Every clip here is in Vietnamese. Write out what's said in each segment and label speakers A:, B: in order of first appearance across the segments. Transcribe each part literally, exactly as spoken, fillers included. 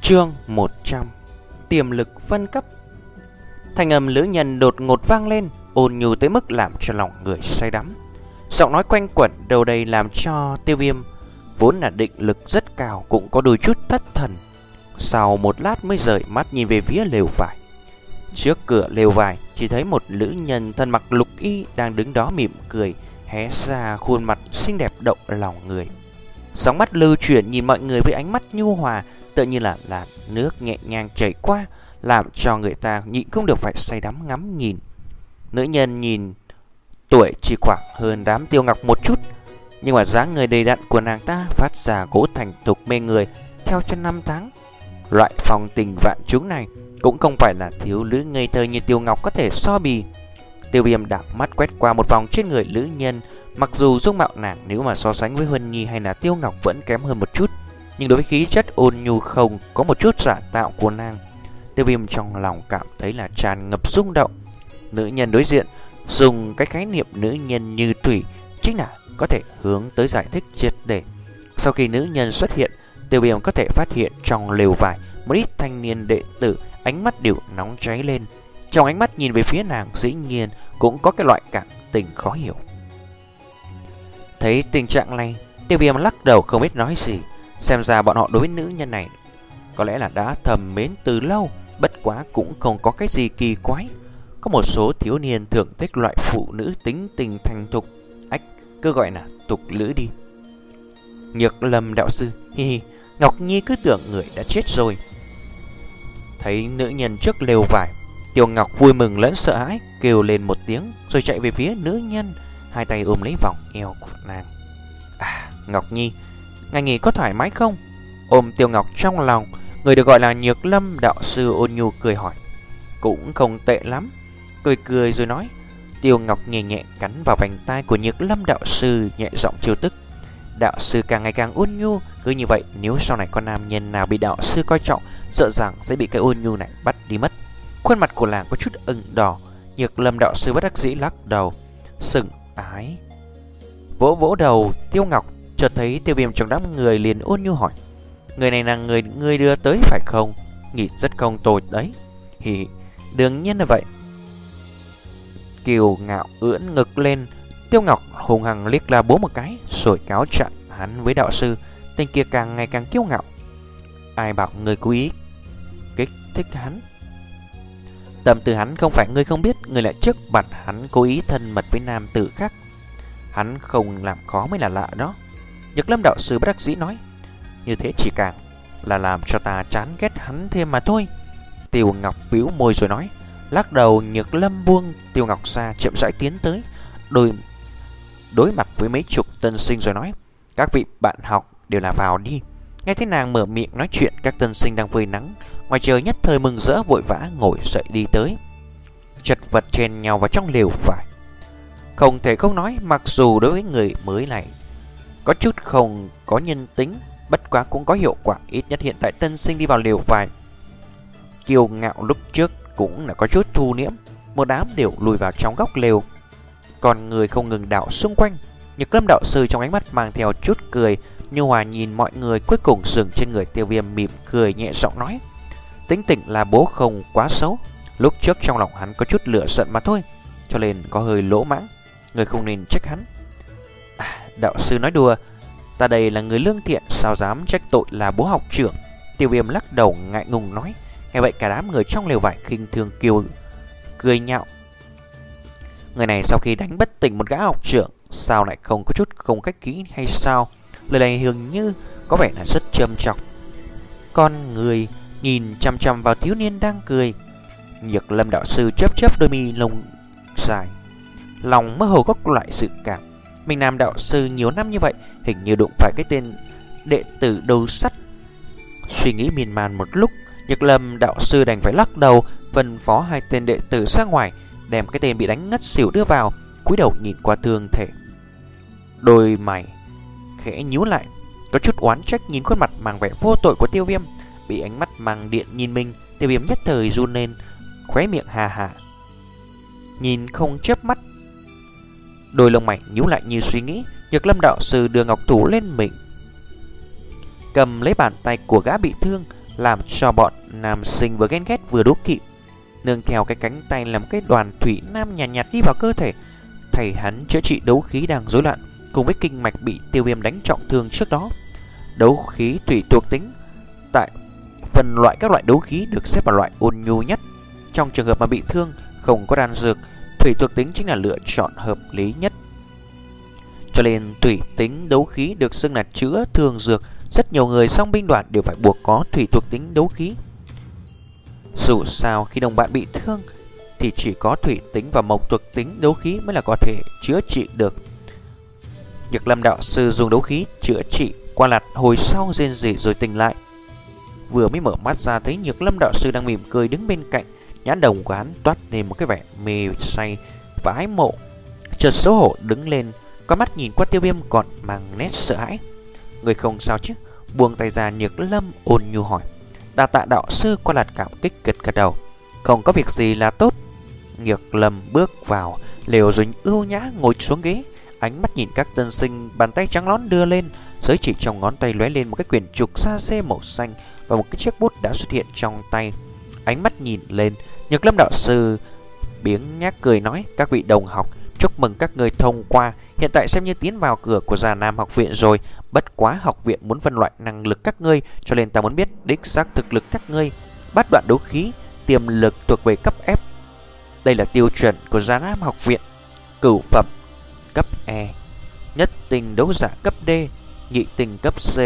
A: Chương một trăm. Tiềm lực phân cấp. Thanh âm lữ nhân đột ngột vang lên, ôn nhu tới mức làm cho lòng người say đắm. Giọng nói quanh quẩn đâu đây làm cho Tiêu Viêm vốn là định lực rất cao cũng có đôi chút thất thần. Sau một lát mới rời mắt nhìn về phía lều vải. Trước cửa lều vải chỉ thấy một nữ nhân thân mặc lục y đang đứng đó mỉm cười, hé ra khuôn mặt xinh đẹp động lòng người. Sóng mắt lưu chuyển nhìn mọi người với ánh mắt nhu hòa, tựa như là làn nước nhẹ nhàng chảy qua, làm cho người ta nhịn không được phải say đắm ngắm nhìn. Nữ nhân nhìn tuổi chỉ khoảng hơn đám Tiêu Ngọc một chút, nhưng mà dáng người đầy đặn của nàng ta phát ra cố thành thục mê người theo chân năm tháng. Loại phong tình vạn chúng này cũng không phải là thiếu nữ ngây thơ như Tiêu Ngọc có thể so bì. Tiêu Viêm đảo mắt quét qua một vòng trên người nữ nhân. Mặc dù dung mạo nàng nếu mà so sánh với Huân Nhi hay là Tiêu Ngọc vẫn kém hơn một chút, nhưng đối với khí chất ôn nhu không có một chút giả tạo của nàng, Tiêu Viêm trong lòng cảm thấy là tràn ngập rung động. Nữ nhân đối diện dùng cái khái niệm nữ nhân như thủy chính là có thể hướng tới giải thích triệt để. Sau khi nữ nhân xuất hiện, Tiêu Viêm có thể phát hiện trong lều vải một ít thanh niên đệ tử ánh mắt đều nóng cháy lên. Trong ánh mắt nhìn về phía nàng dĩ nhiên cũng có cái loại cảm tình khó hiểu. Thấy tình trạng này, Tiêu Viêm lắc đầu không biết nói gì. Xem ra bọn họ đối với nữ nhân này có lẽ là đã thầm mến từ lâu, bất quá cũng không có cái gì kỳ quái. Có một số thiếu niên thường thích loại phụ nữ tính tình thành thục, ách, cứ gọi là tục lữ đi. Nhược Lâm đạo sư, hi hi, Ngọc Nhi cứ tưởng người đã chết rồi. Thấy nữ nhân trước lều vải, Tiêu Ngọc vui mừng lẫn sợ hãi, kêu lên một tiếng rồi chạy về phía nữ nhân, hai tay ôm lấy vòng eo của nàng. À, Ngọc Nhi, ngày nghỉ có thoải mái không? Ôm Tiêu Ngọc trong lòng, người được gọi là Nhược Lâm đạo sư ôn nhu cười hỏi. Cũng không tệ lắm. Cười cười rồi nói. Tiêu Ngọc nhẹ nhẹ cắn vào vành tai của Nhược Lâm đạo sư, nhẹ giọng trêu tức. Đạo sư càng ngày càng ôn nhu, cứ như vậy nếu sau này con nam nhân nào bị đạo sư coi trọng, sợ rằng sẽ bị cái ôn nhu này bắt đi mất. Khuôn mặt của nàng có chút ửng đỏ. Nhược Lâm đạo sư bất đắc dĩ lắc đầu, sừng ái. Vỗ vỗ đầu Tiêu Ngọc, chợt thấy Tiêu Viêm trong đám người liền ôn nhu hỏi. Người này là người ngươi đưa tới phải không? Nghĩ rất không tồi đấy. Hì, đương nhiên là vậy. Kiều ngạo ưỡn ngực lên. Tiêu Ngọc hùng hằng liếc la bố một cái, rồi cáo chặn hắn với đạo sư. Tên kia càng ngày càng kiêu ngạo. Ai bảo người cố ý kích thích hắn? Tâm từ hắn không phải ngươi không biết, người lại trước mặt hắn cố ý thân mật với nam tử khác. Hắn không làm khó mới là lạ đó. Nhược Lâm đạo sư bất đắc dĩ nói. Như thế chỉ càng là làm cho ta chán ghét hắn thêm mà thôi. Tiêu Ngọc bĩu môi rồi nói. Lắc đầu, Nhược Lâm buông Tiêu Ngọc ra, chậm rãi tiến tới Đôi đối mặt với mấy chục tân sinh rồi nói. Các vị bạn học đều là vào đi. Nghe thấy nàng mở miệng nói chuyện, các tân sinh đang phơi nắng ngoài trời nhất thời mừng rỡ vội vã ngồi dậy đi tới, chật vật chen nhau vào trong lều vải. Không thể không nói, mặc dù đối với người mới này có chút không có nhân tính, bất quá cũng có hiệu quả. Ít nhất hiện tại tân sinh đi vào lều vải kiêu ngạo lúc trước cũng là có chút thu liễm, một đám đều lùi vào trong góc lều, còn người không ngừng đảo xung quanh. Nhược Lâm đạo sư trong ánh mắt mang theo chút cười nhu hòa nhìn mọi người, cuối cùng dừng trên người Tiêu Viêm, mỉm cười nhẹ giọng nói. Tính tình là bố không quá xấu, lúc trước trong lòng hắn có chút lửa giận mà thôi, cho nên có hơi lỗ mãng, người không nên trách hắn. À, đạo sư nói đùa, ta đây là người lương thiện, sao dám trách tội là bố học trưởng. Tiêu Viêm lắc đầu ngại ngùng nói. Nghe vậy cả đám người trong lều vải khinh thường kiều cười nhạo. Người này sau khi đánh bất tỉnh một gã học trưởng, sao lại không có chút không khách khí hay sao? Lời này dường như có vẻ là rất châm chọc. Con người nhìn chăm chăm vào thiếu niên đang cười. Nhược Lâm đạo sư chớp chớp đôi mi lông dài, lòng mơ hồ có loại dự cảm. Mình làm đạo sư nhiều năm như vậy, hình như đụng phải cái tên đệ tử đầu sắt. Suy nghĩ miên man một lúc, Nhược Lâm đạo sư đành phải lắc đầu, phân phó hai tên đệ tử ra ngoài, đem cái tên bị đánh ngất xỉu đưa vào, cúi đầu nhìn qua thương thể. Đôi mày khẽ nhíu lại, có chút oán trách nhìn khuôn mặt mang vẻ vô tội của Tiêu Viêm. Bị ánh mắt mang điện nhìn mình, Tiêu Viêm nhất thời run lên, khóe miệng hà hà, nhìn không chớp mắt. Đôi lông mày nhíu lại như suy nghĩ. Nhược Lâm đạo sư đưa ngọc thủ lên mình, cầm lấy bàn tay của gã bị thương, làm cho bọn nam sinh vừa ghen ghét vừa đố kỵ. Nương theo cái cánh tay làm cái đoàn thủy nam nhàn nhạt, nhạt đi vào cơ thể, thầy hắn chữa trị đấu khí đang rối loạn cùng với kinh mạch bị Tiêu Viêm đánh trọng thương trước đó. Đấu khí thủy thuộc tính tại phần loại các loại đấu khí được xếp vào loại ôn nhu nhất. Trong trường hợp mà bị thương không có đan dược, thủy thuộc tính chính là lựa chọn hợp lý nhất. Cho nên thủy tính đấu khí được xưng là chữa thương dược. Rất nhiều người song binh đoàn đều phải buộc có thủy thuộc tính đấu khí. Dù sao khi đồng bạn bị thương thì chỉ có thủy tính và mộc thuộc tính đấu khí mới là có thể chữa trị được. Nhược Lâm đạo sư dùng đấu khí chữa trị qua lạt hồi sau rên rỉ rồi tỉnh lại. Vừa mới mở mắt ra thấy Nhược Lâm đạo sư đang mỉm cười đứng bên cạnh, nhãn đồng của hắn toát lên một cái vẻ mê say và ái mộ. Chợt xấu hổ đứng lên, con mắt nhìn qua Tiêu Viêm còn mang nét sợ hãi. Người không sao chứ? Buông tay ra, Nhược Lâm ôn nhu hỏi. Đa tạ đạo sư. Qua lạt cảm kích gật gật đầu. Không có việc gì là tốt. Nhược Lâm bước vào lều rồi ưu nhã ngồi xuống ghế, ánh mắt nhìn các tân sinh, bàn tay trắng nõn đưa lên, giới chỉ trong ngón tay lóe lên một cái quyển trục xa xê màu xanh và một cái chiếc bút đã xuất hiện trong tay. Ánh mắt nhìn lên, Nhược Lâm đạo sư biếng nhác cười nói: các vị đồng học, chúc mừng các người thông qua, hiện tại xem như tiến vào cửa của Già Nam học viện rồi. Bất quá học viện muốn phân loại năng lực các ngươi, cho nên ta muốn biết đích xác thực lực các ngươi. Bát đoạn đấu khí, tiềm lực thuộc về cấp F. Đây là tiêu chuẩn của Già Nam học viện. Cửu phẩm cấp E, nhất tinh đấu giả cấp D, nhị tinh cấp C,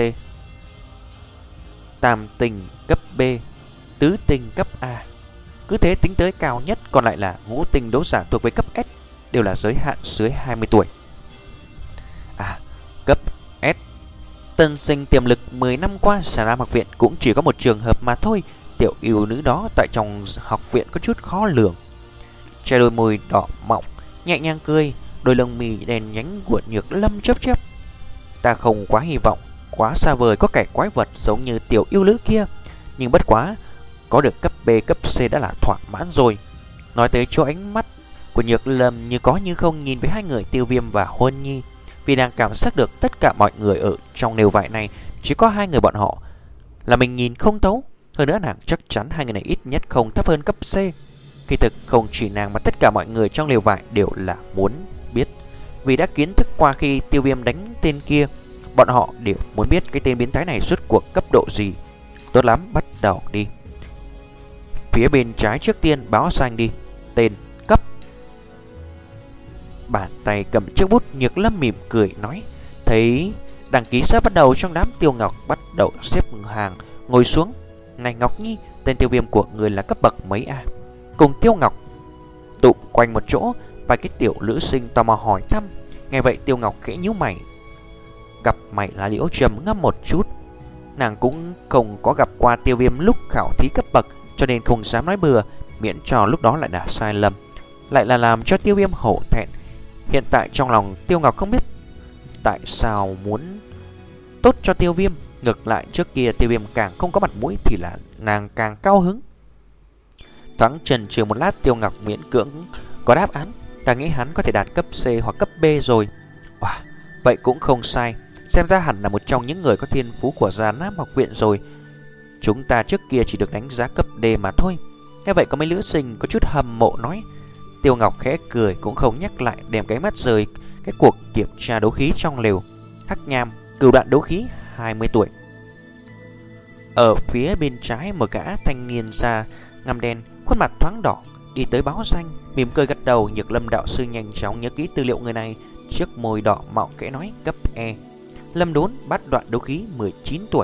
A: tam tinh cấp B, tứ tinh cấp A. Cứ thế tính tới cao nhất còn lại là ngũ tinh đấu giả thuộc về cấp S, đều là giới hạn dưới hai mươi tuổi. À, cấp S. Tân sinh tiềm lực mười năm qua Già Nam học viện cũng chỉ có một trường hợp mà thôi. Tiểu yêu nữ đó tại trong học viện có chút khó lường. Che đôi môi đỏ mọng, nhẹ nhàng cười, đôi lông mì đen nhánh của Nhược Lâm chớp chớp. Ta không quá hy vọng quá xa vời có kẻ quái vật giống như tiểu yêu nữ kia, nhưng bất quá có được cấp B cấp C đã là thỏa mãn rồi. Nói tới chỗ, ánh mắt của Nhược Lâm như có như không nhìn với hai người Tiêu Viêm và Huân Nhi, vì nàng cảm giác được tất cả mọi người ở trong lều vải này chỉ có hai người bọn họ là mình nhìn không thấu. Hơn nữa nàng chắc chắn hai người này ít nhất không thấp hơn cấp C. Kỳ thực không chỉ nàng mà tất cả mọi người trong lều vải đều là muốn biết, vì đã kiến thức qua khi Tiêu Viêm đánh tên kia, bọn họ đều muốn biết cái tên biến thái này rốt cuộc cấp độ gì. Tốt lắm, bắt đầu đi. Phía bên trái trước tiên báo xanh đi. Tên, cấp. Bàn tay cầm chiếc bút, Nhược Lâm mỉm cười nói. Thấy đăng ký sắp bắt đầu, trong đám Tiêu Ngọc bắt đầu xếp hàng ngồi xuống. Này Ngọc Nhi, tên Tiêu Viêm của người là cấp bậc mấy à? Cùng Tiêu Ngọc tụm quanh một chỗ, vài cái tiểu nữ sinh tò mò hỏi thăm. Nghe vậy Tiêu Ngọc khẽ nhíu mày, gặp mày là liễu trầm ngâm một chút. Nàng cũng không có gặp qua Tiêu Viêm lúc khảo thí cấp bậc, cho nên không dám nói bừa, miễn cho lúc đó lại là sai lầm, lại là làm cho Tiêu Viêm hổ thẹn. Hiện tại trong lòng Tiêu Ngọc không biết tại sao muốn tốt cho Tiêu Viêm, ngược lại trước kia Tiêu Viêm càng không có mặt mũi thì là nàng càng cao hứng. Thoáng chần chừ một lát, Tiêu Ngọc miễn cưỡng có đáp án. Ta nghĩ hắn có thể đạt cấp C hoặc cấp B rồi. Wow, vậy cũng không sai. Xem ra hẳn là một trong những người có thiên phú của Già Nam học viện rồi. Chúng ta trước kia chỉ được đánh giá cấp D mà thôi. Nghe vậy có mấy nữ sinh có chút hâm mộ nói. Tiêu Ngọc khẽ cười cũng không nhắc lại, đem cái mắt rời cái cuộc kiểm tra đấu khí trong lều. Hắc Nham, cửu đoạn đấu khí, hai mươi tuổi. Ở phía bên trái một gã thanh niên da ngăm đen, khuôn mặt thoáng đỏ, đi tới báo danh, mỉm cười gật đầu. Nhược Lâm đạo sư nhanh chóng nhớ kỹ tư liệu người này, chiếc môi đỏ mọng kẽ nói cấp E. Lâm Đốn, bát đoạn đấu khí, mười chín tuổi.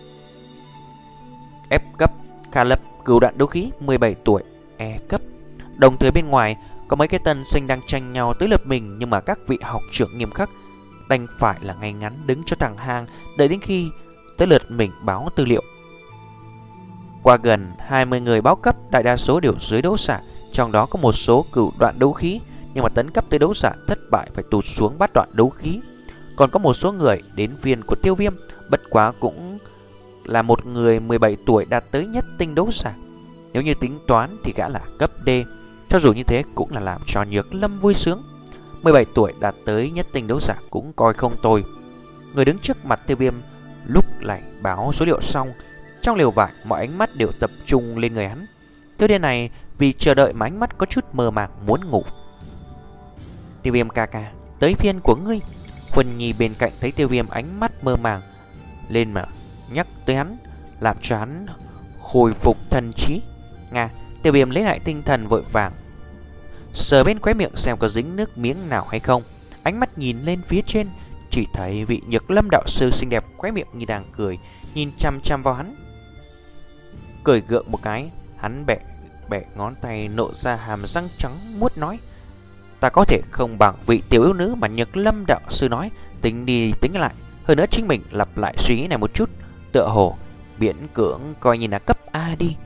A: F cấp, Kha Lập, cửu đoạn đấu khí, mười bảy tuổi. E cấp. Đồng thời bên ngoài có mấy cái tân sinh đang tranh nhau tới lượt mình, nhưng mà các vị học trưởng nghiêm khắc đành phải là ngay ngắn đứng cho thẳng hàng, đợi đến khi tới lượt mình báo tư liệu. Qua gần hai mươi người báo cấp, đại đa số đều dưới đấu giả, trong đó có một số cửu đoạn đấu khí, nhưng mà tấn cấp tới đấu giả thất bại phải tụt xuống bát đoạn đấu khí. Còn có một số người đến viên của Tiêu Viêm, bất quá cũng là một người mười bảy tuổi đạt tới nhất tinh đấu giả. Nếu như tính toán thì gã là cấp D, cho dù như thế cũng là làm cho Nhược Lâm vui sướng. Mười bảy tuổi đạt tới nhất tinh đấu giả cũng coi không tồi. Người đứng trước mặt Tiêu Viêm lúc này báo số liệu xong, Trong lều vải, mọi ánh mắt đều tập trung lên người hắn. Thiếu niên này vì chờ đợi mà ánh mắt có chút mơ màng muốn ngủ. Tiêu Viêm ca ca, tới phiên của ngươi. Huân Nhi bên cạnh thấy Tiêu Viêm ánh mắt mơ màng lên mà nhắc tới hắn, làm cho hắn hồi phục thần trí. Nga, Tiêu Viêm lấy lại tinh thần vội vàng sờ bên khóe miệng xem có dính nước miếng nào hay không. Ánh mắt nhìn lên phía trên, chỉ thấy vị Nhược Lâm đạo sư xinh đẹp khóe miệng như đang cười, nhìn chăm chăm vào hắn. Cười gượng một cái, hắn bẻ bẻ ngón tay nộ ra hàm răng trắng muốt nói: ta có thể không bằng vị tiểu yêu nữ mà Nhược Lâm đạo sư nói. Tính đi tính lại, hơn nữa chính mình lặp lại suy nghĩ này một chút, tựa hồ miễn cưỡng coi như là cấp A đi.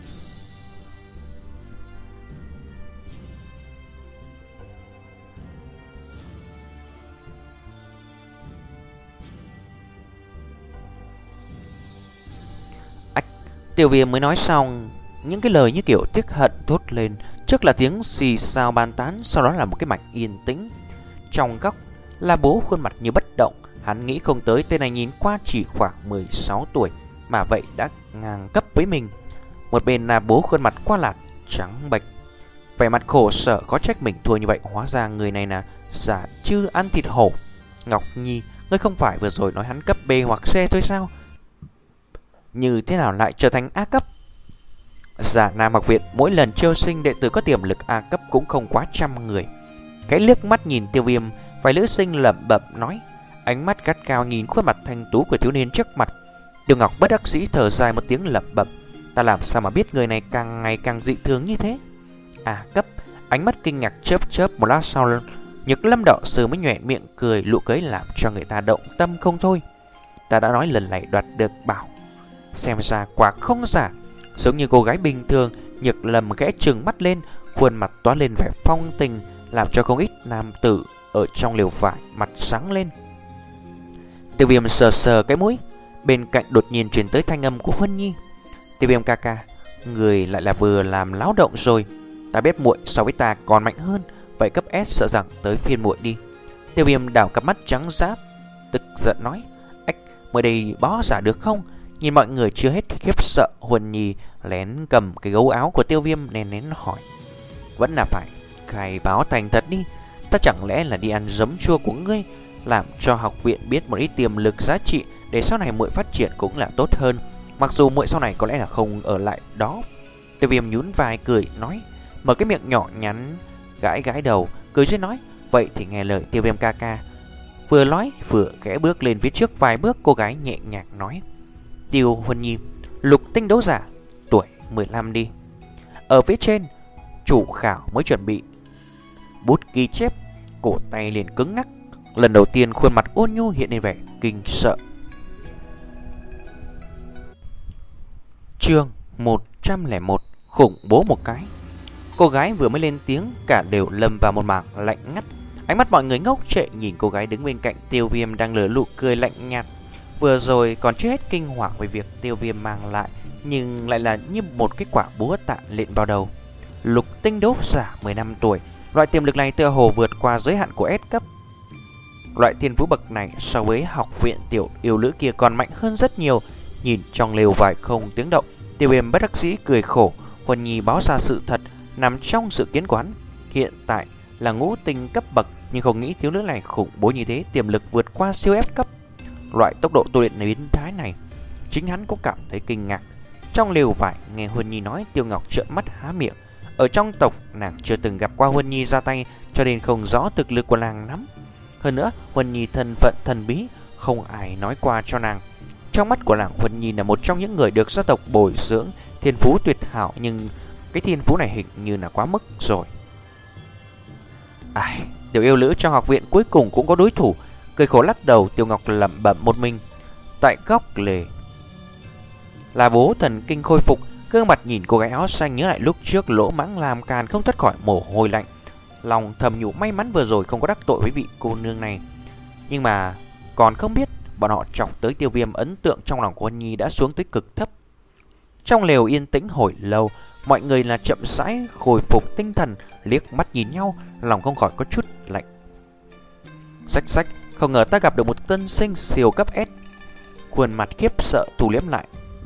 A: Ách, Tiêu Viêm mới nói xong những cái lời như kiểu tiếc hận thốt lên, trước là tiếng xì xào bàn tán, sau đó là một cái mảnh yên tĩnh. Trong góc là Bố khuôn mặt như bất động. Hắn nghĩ không tới tên này nhìn qua chỉ khoảng mười sáu tuổi mà vậy đã ngang cấp với mình. Một bên là Bố khuôn mặt qua lạt trắng bệch, vẻ mặt khổ sở, có trách mình thua như vậy. Hóa ra người này là giả chư ăn thịt hổ. Ngọc Nhi, ngươi không phải vừa rồi nói hắn cấp B hoặc C thôi sao? Như thế nào lại trở thành A cấp? Giả Nam học viện mỗi lần chiêu sinh đệ tử có tiềm lực A cấp cũng không quá trăm người. Cái liếc mắt nhìn Tiêu Viêm, vài nữ sinh lẩm bẩm nói, ánh mắt gắt cao nhìn khuôn mặt thanh tú của thiếu niên trước mặt. Tiêu Ngọc bất đắc dĩ thở dài một tiếng lẩm bẩm, ta làm sao mà biết người này càng ngày càng dị thường như thế? A cấp. Ánh mắt kinh ngạc chớp chớp một lát sau, Nhược Lâm đạo sư mới nhoẻn miệng cười, nụ cười làm cho người ta động tâm không thôi. Ta đã nói lần này đoạt được bảo, xem ra quả không giả. Giống như cô gái bình thường, Nhược Lâm ghé trừng mắt lên, khuôn mặt toát lên vẻ phong tình, làm cho không ít nam tử ở trong lều vải mặt sáng lên. Tiêu Viêm sờ sờ cái mũi, bên cạnh đột nhiên truyền tới thanh âm của Huân Nhi. Tiêu Viêm ca ca, người lại là vừa làm láo động rồi. Ta biết muội so với ta còn mạnh hơn, vậy cấp S sợ rằng tới phiên muội đi. Tiêu Viêm đảo cặp mắt trắng rát, tức giận nói, ách, mới đây bó giả được không? Nhìn mọi người chưa hết khiếp sợ, Huân Nhi lén cầm cái gấu áo của Tiêu Viêm nén nén hỏi, vẫn là phải khai báo thành thật đi. Ta chẳng lẽ là đi ăn giấm chua của ngươi, làm cho học viện biết một ít tiềm lực giá trị, để sau này muội phát triển cũng là tốt hơn. Mặc dù muội sau này có lẽ là không ở lại đó. Tiêu Viêm nhún vai cười nói, mở cái miệng nhỏ nhắn gãi gãi đầu, cười duyên nói, vậy thì nghe lời Tiêu Viêm ca ca. Vừa nói vừa khẽ bước lên phía trước vài bước, cô gái nhẹ nhàng nói, Tiêu Huân Nhi, lục tinh đấu giả, tuổi mười lăm đi. Ở phía trên, chủ khảo mới chuẩn bị bút ghi chép, cổ tay liền cứng ngắc. Lần đầu tiên khuôn mặt ôn nhu hiện lên vẻ kinh sợ. Chương một trăm lẻ một, khủng bố một cái. Cô gái vừa mới lên tiếng, cả đều lâm vào một mảng lạnh ngắt. Ánh mắt mọi người ngốc trệ nhìn cô gái đứng bên cạnh Tiêu Viêm đang nở nụ cười lạnh nhạt. Vừa rồi còn chưa hết kinh hoàng về việc Tiêu Viêm mang lại, nhưng lại là như một cái quả búa tạ lện vào đầu. Lục tinh đấu giả mười lăm tuổi, loại tiềm lực này tựa hồ vượt qua giới hạn của S cấp. Loại thiên phú bậc này so với học viện tiểu yêu nữ kia còn mạnh hơn rất nhiều. Nhìn trong lều vải không tiếng động, Tiêu Viêm bất đắc dĩ cười khổ. Huân Nhi báo ra sự thật nằm trong dự kiến của hắn. Hiện tại là ngũ tinh cấp bậc, nhưng không nghĩ thiếu nữ này khủng bố như thế, tiềm lực vượt qua siêu F cấp. Loại tốc độ tu luyện biến thái này, chính hắn cũng cảm thấy kinh ngạc. Trong lều vải nghe Huân Nhi nói, Tiêu Ngọc trợn mắt há miệng. Ở trong tộc nàng chưa từng gặp qua Huân Nhi ra tay, cho nên không rõ thực lực của nàng lắm. Hơn nữa Huân Nhi thân phận thần bí, không ai nói qua cho nàng. Trong mắt của nàng, Huân Nhi là một trong những người được gia tộc bồi dưỡng thiên phú tuyệt hảo, nhưng cái thiên phú này hình như là quá mức rồi. Ai, tiểu yêu nữ trong học viện cuối cùng cũng có đối thủ. Cười khổ lắc đầu, Tiêu Ngọc lẩm bẩm một mình. Tại góc lề là Bố thần kinh khôi phục, gương mặt nhìn cô gái áo xanh nhớ lại lúc trước lỗ mãng làm càn, không thoát khỏi mồ hôi lạnh. Lòng thầm nhủ may mắn vừa rồi không có đắc tội với vị cô nương này. Nhưng mà còn không biết bọn họ chọc tới Tiêu Viêm, ấn tượng trong lòng của Huân Nhi đã xuống tới cực thấp. Trong lều yên tĩnh hồi lâu, mọi người là chậm rãi khôi phục tinh thần, liếc mắt nhìn nhau, lòng không khỏi có chút lạnh. Xách xách, không ngờ ta gặp được một tân sinh siêu cấp S. Khuôn mặt khiếp sợ thu liếm lại,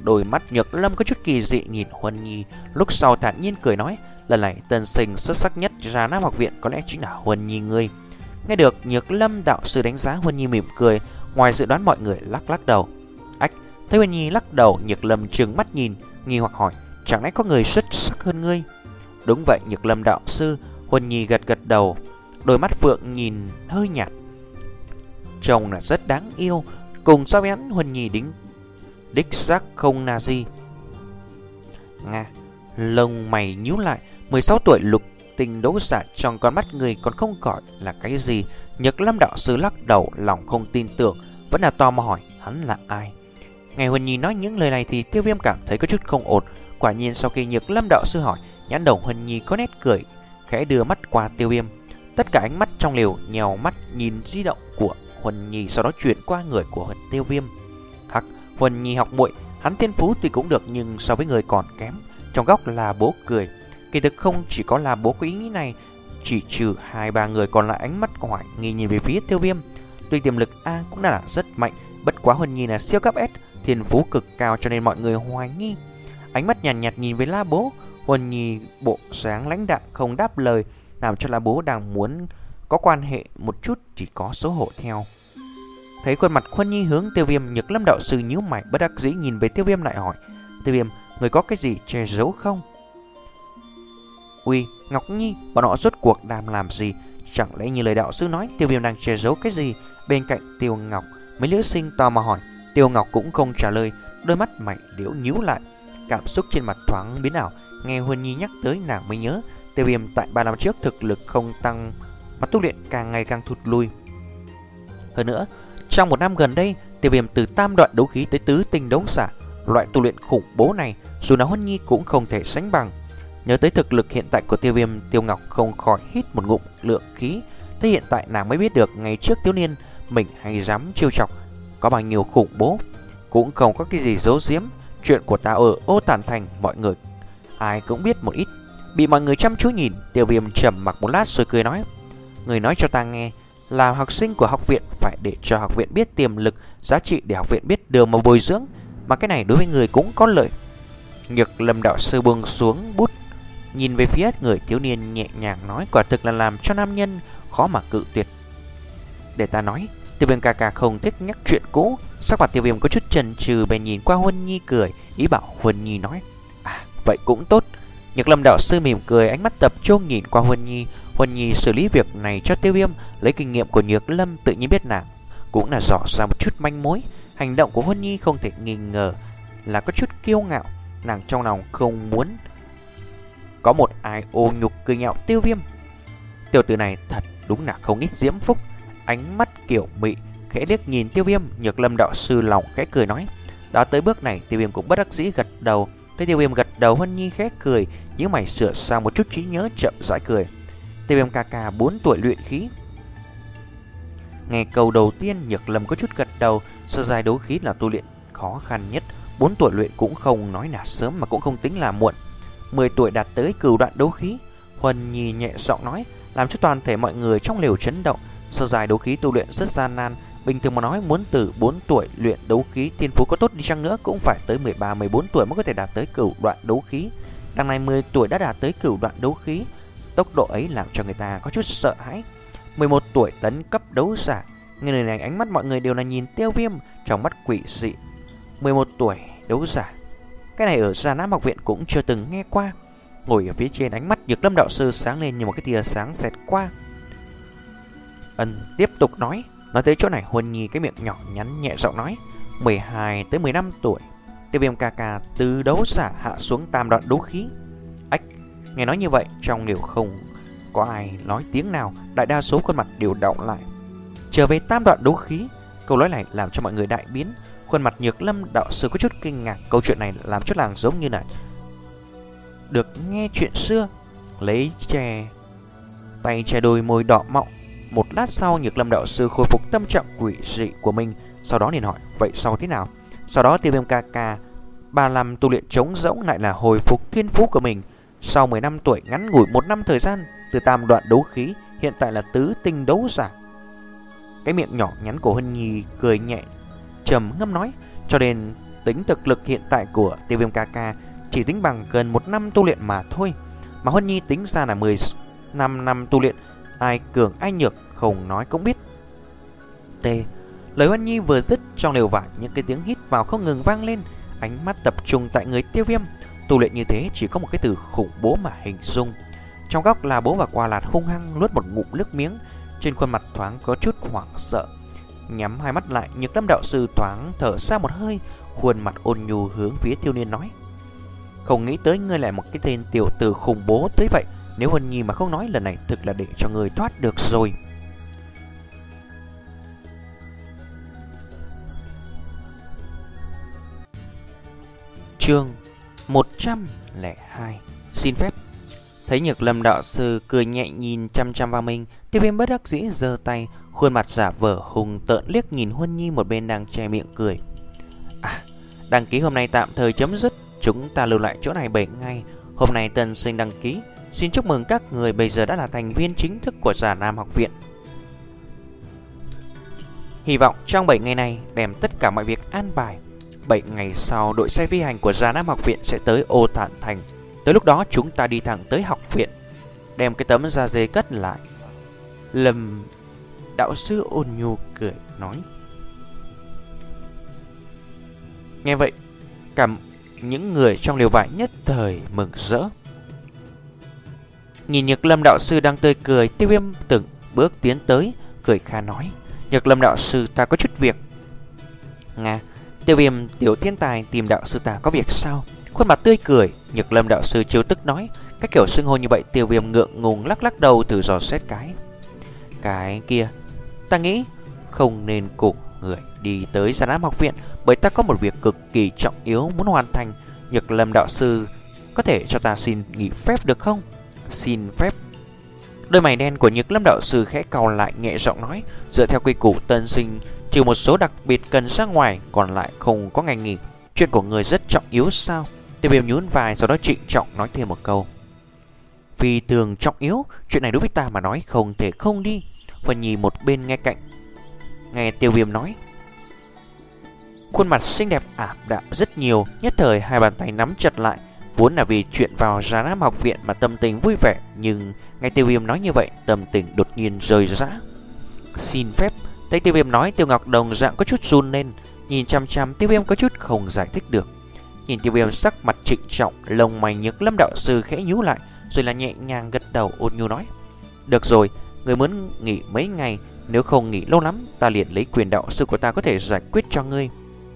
A: Đôi mắt Nhược Lâm có chút kỳ dị nhìn Huân Nhi, lúc sau thản nhiên cười nói, lần này tân sinh xuất sắc nhất ra Nam học viện có lẽ chính là Huân Nhi ngươi. Nghe được Nhược Lâm đạo sư đánh giá, Huân Nhi mỉm cười, ngoài dự đoán mọi người lắc lắc đầu. Ách, thấy Huân Nhi lắc đầu, Nhược Lâm trừng mắt nhìn, nghi hoặc hỏi, chẳng lẽ có người xuất sắc hơn ngươi? Đúng vậy Nhược Lâm đạo sư. Huân Nhi gật gật đầu, đôi mắt phượng nhìn hơi nhạt, trông là rất đáng yêu. Cùng so với hắn, Huân Nhi đính đích xác không na gì. Nga, lông mày nhíu lại, mười sáu tuổi lục tình đấu giả trong con mắt người còn không gọi là cái gì. Nhược Lâm đạo sư lắc đầu, lòng không tin tưởng, vẫn là tò mò hỏi hắn là ai. Nghe Huân Nhi nói những lời này thì Tiêu Viêm cảm thấy có chút không ổn. Quả nhiên sau khi Nhược Lâm đạo sư hỏi, nhãn đầu Huân Nhi có nét cười, khẽ đưa mắt qua Tiêu Viêm. Tất cả ánh mắt trong lều nhèo mắt nhìn di động của Huân Nhi, sau đó chuyển qua người của Tiêu Viêm. Hắc, Huân Nhi học muội, hắn thiên phú thì cũng được nhưng so với người còn kém. Trong góc là bố cười. Kỳ thực không chỉ có là bố có ý nghĩ này, chỉ trừ hai ba người còn lại ánh mắt hoài nghi nhìn về phía Tiêu Viêm. Tuy tiềm lực A cũng đã là rất mạnh, bất quá Huân Nhi là siêu cấp S, thiên phú cực cao cho nên mọi người hoài nghi. Ánh mắt nhàn nhạt, nhạt nhìn về La Bố. Huân Nhi bộ dáng lãnh đạm không đáp lời, làm cho La Bố đang muốn có quan hệ một chút chỉ có xấu hổ theo. Thấy khuôn mặt Huân Nhi hướng Tiêu Viêm, Nhược Lâm đạo sư nhíu mày bất đắc dĩ nhìn về Tiêu Viêm lại hỏi, Tiêu Viêm, người có cái gì che giấu không? Uy, Ngọc Nhi, bọn họ rốt cuộc đang làm gì? Chẳng lẽ như lời đạo sư nói Tiêu Viêm đang che giấu cái gì? Bên cạnh Tiêu Ngọc, mấy nữ sinh tò mò hỏi. Tiêu Ngọc cũng không trả lời, đôi mắt mày liễu nhíu lại, cảm xúc trên mặt thoáng biến ảo. Nghe Huân Nhi nhắc tới nàng mới nhớ, Tiêu Viêm tại ba năm trước thực lực không tăng mà tu luyện càng ngày càng thụt lùi. Hơn nữa, trong một năm gần đây, Tiêu Viêm từ tam đoạn đấu khí tới tứ tinh đấu giả, loại tu luyện khủng bố này dù là Huân Nhi cũng không thể sánh bằng. Nhớ tới thực lực hiện tại của Tiêu Viêm, Tiêu Ngọc không khỏi hít một ngụm lượng khí. Thế hiện tại nàng mới biết được ngày trước thiếu niên mình hay dám trêu chọc có bao nhiêu khủng bố. Cũng không có cái gì giấu giếm, chuyện của ta ở Ô Tản Thành mọi người ai cũng biết một ít. Bị mọi người chăm chú nhìn, Tiêu Viêm trầm mặc một lát rồi cười nói, người nói cho ta nghe, làm học sinh của học viện phải để cho học viện biết tiềm lực, giá trị để học viện biết đường mà bồi dưỡng, mà cái này đối với người cũng có lợi. Nhược Lâm đạo sư buông xuống bút, nhìn về phía người thiếu niên nhẹ nhàng nói, quả thực là làm cho nam nhân khó mà cự tuyệt. Để ta nói. Tiêu Viêm ca ca không thích nhắc chuyện cũ. Sắc mặt Tiêu Viêm có chút chần chừ, bèn nhìn qua Huân Nhi cười, ý bảo Huân Nhi nói, à vậy cũng tốt. Nhược Lâm đạo sư mỉm cười, ánh mắt tập trung nhìn qua Huân Nhi. Huân Nhi xử lý việc này cho Tiêu Viêm, lấy kinh nghiệm của Nhược Lâm tự nhiên biết nàng cũng là dò ra một chút manh mối. Hành động của Huân Nhi không thể nghi ngờ là có chút kiêu ngạo, nàng trong lòng không muốn có một ai ô nhục cười nhạo Tiêu Viêm. Tiểu tử này thật đúng là không ít diễm phúc. Ánh mắt kiểu mị khẽ liếc nhìn Tiêu Viêm, Nhược Lâm đạo sư lòng khẽ cười nói. Đã tới bước này, Tiêu Viêm cũng bất đắc dĩ gật đầu. Thấy Tiêu Viêm gật đầu, Huân Nhi khẽ cười, nhưng mày sửa sang một chút trí nhớ chậm rãi cười. Tiêu Viêm ca ca bốn tuổi luyện khí. Nghe câu đầu tiên, Nhược Lâm có chút gật đầu. Sơ giai đấu khí là tu luyện khó khăn nhất, bốn tuổi luyện cũng không nói là sớm mà cũng không tính là muộn. Mười tuổi đạt tới cửu đoạn đấu khí. Huân Nhi nhẹ giọng nói, làm cho toàn thể mọi người trong lều chấn động. Sơ giai đấu khí tu luyện rất gian nan, bình thường mà nói muốn từ bốn tuổi luyện đấu khí, thiên phú có tốt đi chăng nữa cũng phải tới mười ba mười bốn tuổi mới có thể đạt tới cửu đoạn đấu khí. Đằng này mười tuổi đã đạt tới cửu đoạn đấu khí, tốc độ ấy làm cho người ta có chút sợ hãi. Mười một tuổi tấn cấp đấu giả. Nghe lời này, ánh mắt mọi người đều là nhìn Tiêu Viêm, trong mắt quỷ dị. Mười một tuổi đấu giả, cái này ở Gia Nam học viện cũng chưa từng nghe qua. Ngồi ở phía trên, ánh mắt Nhược Lâm đạo sư sáng lên như một cái tia sáng xẹt qua. Ân tiếp tục nói. Nói tới chỗ này, Huân Nhi cái miệng nhỏ nhắn nhẹ giọng nói, mười hai tới mười lăm tuổi, Tiêu Viêm ca ca từ đấu giả hạ xuống tam đoạn đấu khí. Ách, nghe nói như vậy, trong đều không có ai nói tiếng nào, đại đa số khuôn mặt đều đọng lại. Trở về tam đoạn đấu khí, câu nói này làm cho mọi người đại biến. Khuôn mặt Nhược Lâm đạo sư có chút kinh ngạc, câu chuyện này làm cho làng giống như là được nghe chuyện xưa. Lấy chè tay che đôi môi đỏ mọng. Một lát sau, Nhược Lâm đạo sư khôi phục tâm trạng quỷ dị của mình, sau đó liền hỏi, vậy sau thế nào? Sau đó Tiêu Viêm ca ca ba năm tu luyện trống rỗng lại là hồi phục thiên phú của mình. Sau mười năm tuổi, ngắn ngủi một năm thời gian, từ tam đoạn đấu khí hiện tại là tứ tinh đấu giả. Cái miệng nhỏ nhắn của Huân Nhi cười nhẹ trầm ngâm nói, cho nên tính thực lực hiện tại của Tiêu Viêm ca ca chỉ tính bằng gần một năm tu luyện mà thôi, mà Huân Nhi tính ra là mười lăm năm tu luyện, ai cường ai nhược không nói cũng biết. T. Lời Huân Nhi vừa dứt, trong lều vải những cái tiếng hít vào không ngừng vang lên. Ánh mắt tập trung tại người Tiêu Viêm. Tu luyện như thế chỉ có một cái từ khủng bố mà hình dung. Trong góc là bố và Qua Lạt hung hăng nuốt một ngụm nước miếng, trên khuôn mặt thoáng có chút hoảng sợ. Nhắm hai mắt lại, Nhược Lâm đạo sư thoáng thở ra một hơi, khuôn mặt ôn nhu hướng phía thiếu niên nói: không nghĩ tới ngươi lại một cái tên tiểu tử khủng bố tới vậy. Nếu Huân Nhi mà không nói, lần này thực là để cho ngươi thoát được rồi. Chương một trăm lẻ hai. Xin phép. Thấy Nhược Lâm đạo sư cười nhẹ nhìn chăm chăm vào mình, Tiêu Viêm bất đắc dĩ giơ tay, khuôn mặt giả vờ hùng tợn liếc nhìn Huân Nhi một bên đang che miệng cười. À, đăng ký hôm nay tạm thời chấm dứt, chúng ta lưu lại chỗ này bảy ngày. Hôm nay tân sinh đăng ký, xin chúc mừng các người bây giờ đã là thành viên chính thức của Già Nam học viện. Hy vọng trong bảy ngày này đem tất cả mọi việc an bài. bảy ngày sau, đội xe phi hành của Già Nam học viện sẽ tới Ô Thản Thành. Tới lúc đó chúng ta đi thẳng tới học viện, đem cái tấm da dê cất lại. Lâm đạo sư ôn nhu cười nói. Nghe vậy, cả những người trong lều vải nhất thời mừng rỡ. Nhìn Nhược Lâm đạo sư đang tươi cười, Tiêu Viêm từng bước tiến tới, cười kha nói: Nhược Lâm đạo sư, ta có chút việc. Nga, Tiêu Viêm tiểu thiên tài tìm đạo sư ta có việc sao? Khuôn mặt tươi cười, Nhược Lâm đạo sư trêu tức nói. Cái kiểu xưng hô như vậy, Tiêu Viêm ngượng ngùng lắc lắc đầu thử dò xét cái. Cái kia, ta nghĩ không nên cùng người đi tới Già Nam học viện, bởi ta có một việc cực kỳ trọng yếu muốn hoàn thành. Nhược Lâm đạo sư, có thể cho ta xin nghỉ phép được không? Xin phép. Đôi mày đen của Nhược Lâm đạo sư khẽ cau lại, nhẹ giọng nói: dựa theo quy củ tân sinh, trừ một số đặc biệt cần ra ngoài, còn lại không có ngày nghỉ. Chuyện của người rất trọng yếu sao? Tiêu Viêm nhún vai, sau đó trịnh trọng nói thêm một câu: vì thường trọng yếu, chuyện này đối với ta mà nói không thể không đi. Huân Nhi một bên nghe cạnh, nghe Tiêu Viêm nói, khuôn mặt xinh đẹp ảm đạm rất nhiều, nhất thời hai bàn tay nắm chặt lại. Vốn là vì chuyện vào Già Nam học viện mà tâm tình vui vẻ, nhưng nghe Tiêu Viêm nói như vậy, tâm tình đột nhiên rời rã. Xin phép. Thấy Tiêu Viêm nói, Tiêu Ngọc đồng dạng có chút run lên, nhìn chăm chăm Tiêu Viêm có chút không giải thích được. Nhìn Tiêu Viêm sắc mặt trịnh trọng, lông mày Nhược Lâm đạo sư khẽ nhíu lại, rồi là nhẹ nhàng gật đầu ôn nhu nói: được rồi, người muốn nghỉ mấy ngày, nếu không nghỉ lâu lắm, ta liền lấy quyền đạo sư của ta có thể giải quyết cho ngươi.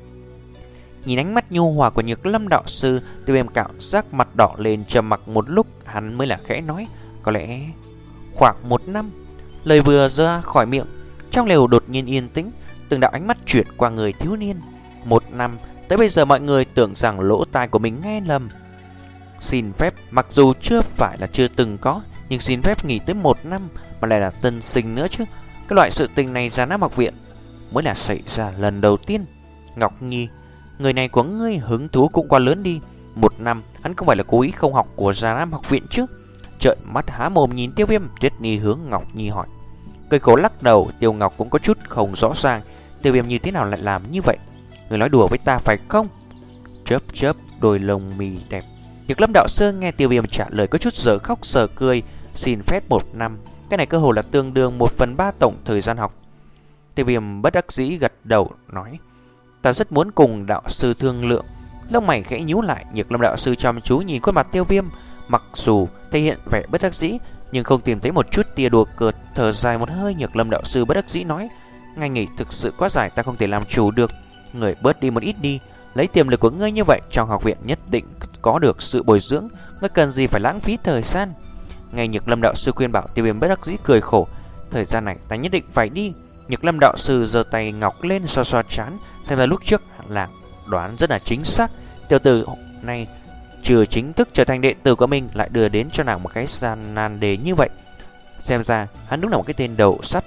A: Nhìn ánh mắt nhu hòa của Nhược Lâm đạo sư, Tiêu Viêm cảm giác mặt đỏ lên, trầm mặc một lúc, hắn mới là khẽ nói: có lẽ khoảng một năm. Lời vừa ra khỏi miệng, trong lều đột nhiên yên tĩnh, từng đạo ánh mắt chuyển qua người thiếu niên. Một năm, tới bây giờ mọi người tưởng rằng lỗ tai của mình nghe lầm. Xin phép, mặc dù chưa phải là chưa từng có, nhưng xin phép nghỉ tới một năm, mà lại là tân sinh nữa chứ. Cái loại sự tình này Già Nam học viện mới là xảy ra lần đầu tiên. Ngọc Nhi, người này của ngươi hứng thú cũng quá lớn đi. Một năm, hắn không phải là cố ý không học của Già Nam học viện chứ? Trợn mắt há mồm nhìn Tiêu Viêm, Tuyết Nhi hướng Ngọc Nhi hỏi. Cười khổ lắc đầu, Tiêu Ngọc cũng có chút không rõ ràng Tiêu Viêm như thế nào lại làm như vậy. Người nói đùa với ta phải không? Chớp chớp đôi lông mì đẹp. Nhược Lâm đạo sư nghe Tiêu Viêm trả lời có chút giờ khóc giờ cười. Xin phép một năm, cái này cơ hồ là tương đương một phần ba tổng thời gian học. Tiêu Viêm bất đắc dĩ gật đầu nói: ta rất muốn cùng đạo sư thương lượng. Lông mày khẽ nhíu lại, Nhược Lâm đạo sư chăm chú nhìn khuôn mặt Tiêu Viêm, mặc dù thể hiện vẻ bất đắc dĩ nhưng không tìm thấy một chút tia đùa cợt. Thở dài một hơi, Nhược Lâm đạo sư bất đắc dĩ nói: ngày nghỉ thực sự quá dài, ta không thể làm chủ được. Người bớt đi một ít đi. Lấy tiềm lực của ngươi như vậy, trong học viện nhất định có được sự bồi dưỡng, ngươi cần gì phải lãng phí thời gian. Nghe Nhược Lâm đạo sư khuyên bảo, Tiêu Viêm bất đắc dĩ cười khổ: thời gian này ta nhất định phải đi. Nhược Lâm đạo sư giơ tay ngọc lên xoa xoa trán, xem ra lúc trước làng đoán rất là chính xác. Tiểu tử này chưa chính thức trở thành đệ tử của mình, lại đưa đến cho nàng một cái gian nan đề như vậy. Xem ra hắn đúng là một cái tên đầu sắt.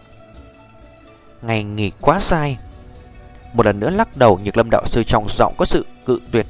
A: Ngày nghỉ quá dài. Một lần nữa lắc đầu, Nhược Lâm đạo sư trong giọng có sự cự tuyệt.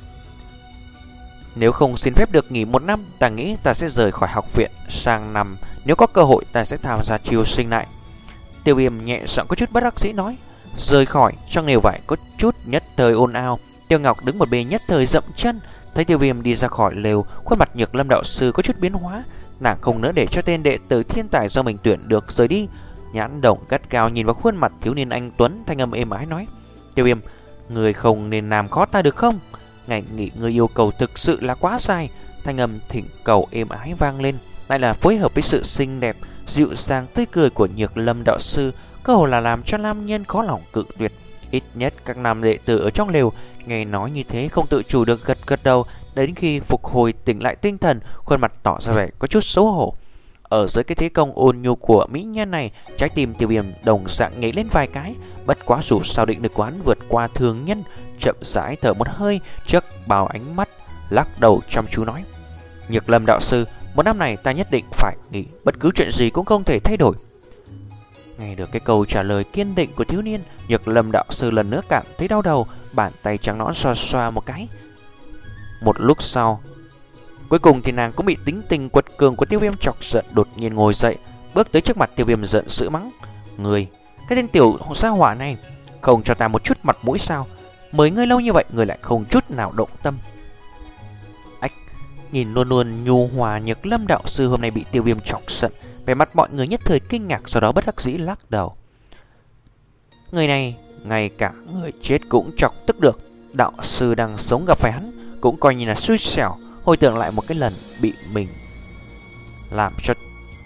A: Nếu không xin phép được nghỉ một năm, ta nghĩ ta sẽ rời khỏi học viện. Sang năm nếu có cơ hội, ta sẽ tham gia chiêu sinh lại. Tiêu Viêm nhẹ giọng có chút bất đắc dĩ nói. Rời khỏi, trong lều vải có chút nhất thời ồn ào. Tiêu Ngọc đứng một bên nhất thời dậm chân. Thấy Tiêu Viêm đi ra khỏi lều, khuôn mặt Nhược Lâm đạo sư có chút biến hóa. Nàng không nỡ để cho tên đệ tử thiên tài do mình tuyển được rời đi. Nhãn động gắt gao nhìn vào khuôn mặt thiếu niên anh tuấn, thanh âm êm ái nói: Tiêu Viêm, người không nên làm khó ta được không? Ngày nghỉ người yêu cầu thực sự là quá dài. Thanh âm thỉnh cầu êm ái vang lên, lại là phối hợp với sự xinh đẹp dịu dàng tươi cười của Nhược Lâm đạo sư, cơ hồ là làm cho nam nhân khó lòng cự tuyệt. Ít nhất các nam đệ tử ở trong lều nghe nói như thế không tự chủ được gật gật đầu. Đến khi phục hồi tỉnh lại tinh thần, khuôn mặt tỏ ra vẻ có chút xấu hổ. Ở dưới cái thế công ôn nhu của mỹ nhân này, trái tim Tiêu Viêm đồng dạng nhảy lên vài cái. Bất quá dù sao định lực quán vượt qua thường nhân, chậm rãi thở một hơi trước bao ánh mắt, lắc đầu chăm chú nói: Nhược Lâm đạo sư, một năm này ta nhất định phải nghỉ, bất cứ chuyện gì cũng không thể thay đổi. Nghe được cái câu trả lời kiên định của thiếu niên, Nhược Lâm đạo sư lần nữa cảm thấy đau đầu, bàn tay trắng nõn xoa xoa một cái. Một lúc sau, cuối cùng thì nàng cũng bị tính tình quật cường của Tiêu Viêm chọc giận, đột nhiên ngồi dậy, bước tới trước mặt Tiêu Viêm giận dữ mắng: Người, cái tên tiểu gia hỏa này, không cho ta một chút mặt mũi sao? Mới ngươi lâu như vậy, người lại không chút nào động tâm. Ách, nhìn luôn luôn nhu hòa Nhược Lâm đạo sư hôm nay bị Tiêu Viêm chọc giận, vẻ mặt mọi người nhất thời kinh ngạc, sau đó bất đắc dĩ lắc đầu. Người này, ngay cả người chết cũng chọc tức được. Đạo sư đang sống gặp phải hắn cũng coi như là xui xẻo. Hồi tưởng lại một cái lần bị mình làm cho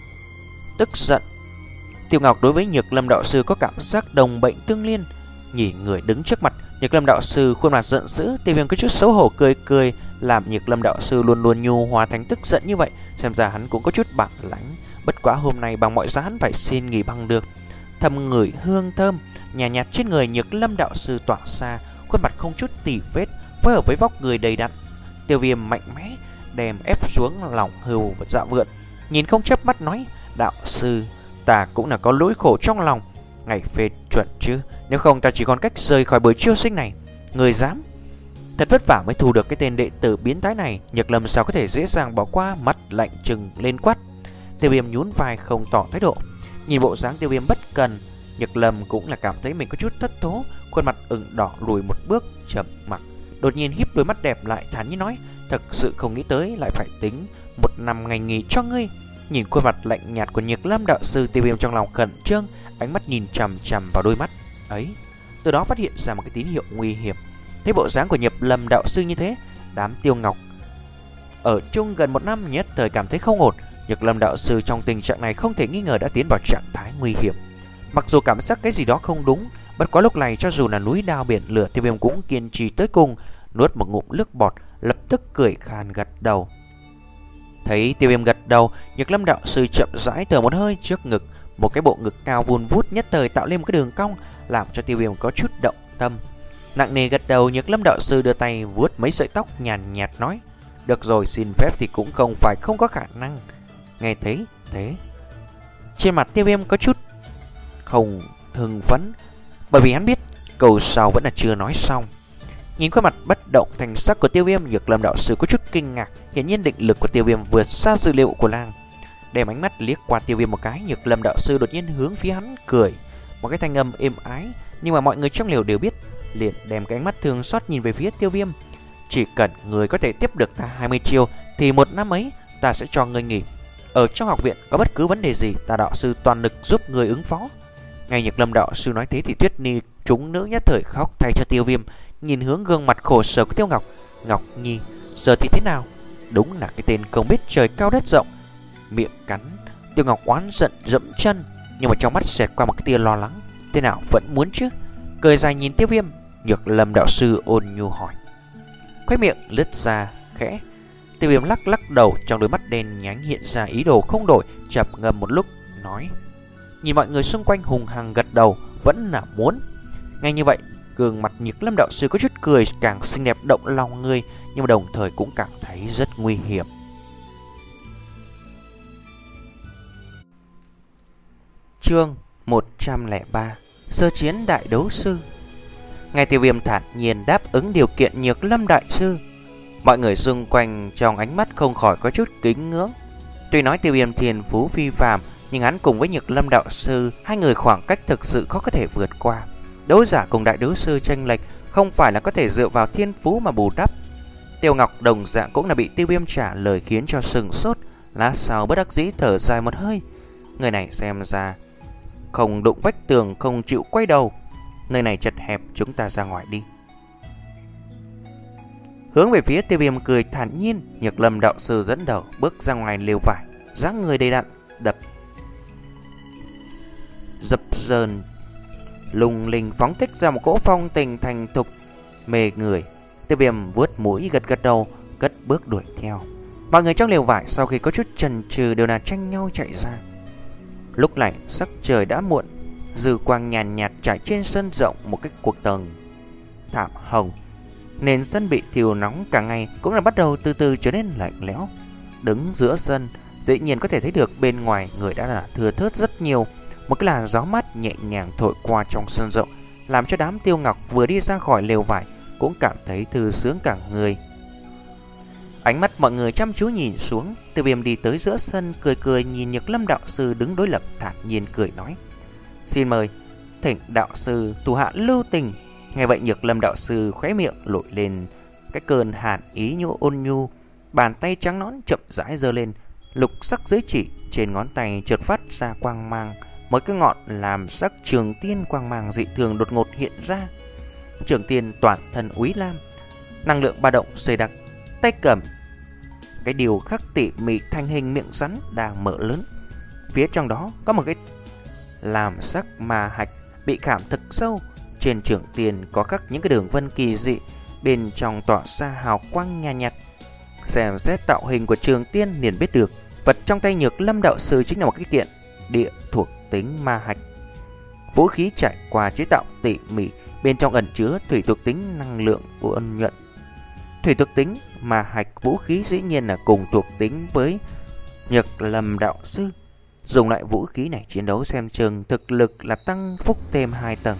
A: tức giận, Tiêu Ngọc đối với Nhược Lâm đạo sư có cảm giác đồng bệnh tương liên. Nhìn người đứng trước mặt Nhược Lâm đạo sư khuôn mặt giận dữ, Tiêu Viêm có chút xấu hổ cười cười, làm Nhược Lâm đạo sư luôn luôn nhu hòa thành tức giận như vậy, xem ra hắn cũng có chút bản lãnh. Bất quá hôm nay bằng mọi giá hắn phải xin nghỉ bằng được. Thầm ngửi hương thơm nhàn nhạt, nhạt trên người Nhược Lâm đạo sư tỏa ra, khuôn mặt không chút tì vết, phối hợp với vóc người đầy đặn. Tiêu Viêm mạnh mẽ đem ép xuống lòng hưu và dạ vượn, nhìn không chớp mắt nói: Đạo sư, ta cũng là có lỗi khổ trong lòng, ngày phê chuẩn chứ, nếu không ta chỉ còn cách rời khỏi buổi chiêu sinh này. Người dám? Thật vất vả mới thu được cái tên đệ tử biến thái này, Nhược Lâm sao có thể dễ dàng bỏ qua? Mắt lạnh trừng lên quát. Tiêu Viêm nhún vai không tỏ thái độ. Nhìn bộ dáng Tiêu Viêm bất cần, Nhược Lâm cũng là cảm thấy mình có chút thất thố, khuôn mặt ửng đỏ lùi một bước trầm mặc. Đột nhiên híp đôi mắt đẹp lại thản nhiên nói: Thật sự không nghĩ tới lại phải tính một năm ngày nghỉ cho ngươi. Nhìn khuôn mặt lạnh nhạt của Nhược Lâm đạo sư, Tiêu Viêm trong lòng khẩn trương, ánh mắt nhìn chằm chằm vào đôi mắt ấy, từ đó phát hiện ra một cái tín hiệu nguy hiểm. Thấy bộ dáng của Nhược Lâm đạo sư như thế, đám Tiêu Ngọc ở chung gần một năm nhất thời cảm thấy không ổn. Nhược Lâm đạo sư trong tình trạng này không thể nghi ngờ đã tiến vào trạng thái nguy hiểm. Mặc dù cảm giác cái gì đó không đúng, bất quá lúc này cho dù là núi đao biển lửa, Tiêu Viêm cũng kiên trì tới cùng, nuốt một ngụm nước bọt, lập tức cười khan gật đầu. Thấy Tiêu Viêm gật đầu, Nhược Lâm đạo sư chậm rãi thở một hơi, trước ngực một cái bộ ngực cao vun vút nhất thời tạo lên một cái đường cong, làm cho Tiêu Viêm có chút động tâm. Nặng nề gật đầu, Nhược Lâm đạo sư đưa tay vuốt mấy sợi tóc, nhàn nhạt nói: Được rồi, xin phép thì cũng không phải không có khả năng. Nghe thấy thế, trên mặt Tiêu Viêm có chút không hưng phấn, bởi vì hắn biết câu sau vẫn là chưa nói xong. Nhìn khuôn mặt bất động thành sắc của Tiêu Viêm, Nhược Lâm đạo sư có chút kinh ngạc, hiển nhiên định lực của Tiêu Viêm vượt xa dữ liệu của nàng. Đem ánh mắt liếc qua Tiêu Viêm một cái, Nhược Lâm đạo sư đột nhiên hướng phía hắn cười, một cái thanh âm êm ái, nhưng mà mọi người trong lều đều biết, liền đem cái ánh mắt thương xót nhìn về phía Tiêu Viêm. Chỉ cần người có thể tiếp được ta hai mươi chiêu thì một năm ấy ta sẽ cho người nghỉ. Ở trong học viện có bất cứ vấn đề gì, ta đạo sư toàn lực giúp người ứng phó. Ngay Nhược Lâm đạo sư nói thế thì Tuyết Ni chúng nữ nhất thời khóc thay cho Tiêu Viêm, nhìn hướng gương mặt khổ sở của Tiêu Ngọc. Ngọc Nhi, giờ thì thế nào? Đúng là cái tên không biết trời cao đất rộng. Miệng cắn, Tiêu Ngọc oán giận dậm chân, nhưng mà trong mắt xẹt qua một cái tia lo lắng. Thế nào, vẫn muốn chứ? Cười dài nhìn Tiêu Viêm, Nhược Lâm đạo sư ôn nhu hỏi. Khóe miệng lướt ra khẽ, Tiêu Viêm lắc lắc đầu, trong đôi mắt đen nhánh hiện ra ý đồ không đổi, chập ngâm một lúc nói. Nhìn mọi người xung quanh hùng hằng gật đầu, vẫn là muốn. Ngay như vậy, gương mặt Nhược Lâm đạo sư có chút cười càng xinh đẹp động lòng người, nhưng mà đồng thời cũng cảm thấy rất nguy hiểm. Chương một trăm lẻ ba, Sơ chiến đại đấu sư. Ngay Tiêu Viêm thản nhiên đáp ứng điều kiện Nhược Lâm đại sư, mọi người xung quanh trong ánh mắt không khỏi có chút kính ngưỡng. Tuy nói Tiêu Viêm thiên phú phi phàm, nhưng hắn cùng với Nhược Lâm đạo sư, hai người khoảng cách thực sự khó có thể vượt qua. Đấu giả cùng đại đấu sư chênh lệch không phải là có thể dựa vào thiên phú mà bù đắp. Tiêu Ngọc đồng dạng cũng là bị Tiêu Viêm trả lời khiến cho sừng sốt, lát sau bất đắc dĩ thở dài một hơi. Người này xem ra không đụng vách tường, không chịu quay đầu. Nơi này chật hẹp, chúng ta ra ngoài đi. Hướng về phía Tiêu Viêm cười thản nhiên, Nhược Lâm đạo sư dẫn đầu bước ra ngoài lều vải, dáng người đầy đặn, đập dập dờn lung linh phóng thích ra một cỗ phong tình thành thục mê người. Tiêu Viêm vuốt mũi gật gật đầu, cất bước đuổi theo. Mọi người trong lều vải sau khi có chút chần chừ đều là tranh nhau chạy ra. Lúc này sắc trời đã muộn, dư quang nhàn nhạt trải trên sân rộng một cái cuộc tầng thảm hồng. Nền sân bị thiêu nóng cả ngày cũng là bắt đầu từ từ trở nên lạnh lẽo. Đứng giữa sân, dĩ nhiên có thể thấy được bên ngoài người đã là thưa thớt rất nhiều. Một cái làn gió mát nhẹ nhàng thổi qua trong sân rộng, làm cho đám Tiêu Ngọc vừa đi ra khỏi lều vải cũng cảm thấy thư sướng cả người. Ánh mắt mọi người chăm chú nhìn xuống, Tiêu Viêm đi tới giữa sân, cười cười nhìn Nhược Lâm đạo sư đứng đối lập, thản nhiên cười nói: "Xin mời, thỉnh đạo sư thủ hạ lưu tình." Nghe vậy Nhược Lâm đạo sư khóe miệng lội lên cái cơn hàn ý nhu ôn nhu, bàn tay trắng nõn chậm rãi giơ lên, lục sắc giới chỉ trên ngón tay chợt phát ra quang mang, mỗi cái ngọn làm sắc trường tiên quang mang dị thường đột ngột hiện ra. Trường tiên toàn thân úy lam, năng lượng ba động dày đặc, tay cầm cái điều khắc tỉ mỉ thành hình miệng rắn đang mở lớn. Phía trong đó có một cái làm sắc ma hạch bị khảm thực sâu. Trên trường tiên có khắc những cái đường vân kỳ dị, bên trong tỏa ra hào quang nhàn nhạt. Xem xét tạo hình của trường tiên liền biết được vật trong tay Nhược Lâm đạo sư chính là một cái kiện địa thuộc tính ma hạch. Vũ khí trải qua chế tạo tỉ mỉ, bên trong ẩn chứa thủy thuộc tính năng lượng của ân nhuận. Thủy thuộc tính ma hạch vũ khí dĩ nhiên là cùng thuộc tính với Nhược Lâm đạo sư. Dùng lại vũ khí này chiến đấu xem chừng thực lực là tăng phúc thêm hai tầng.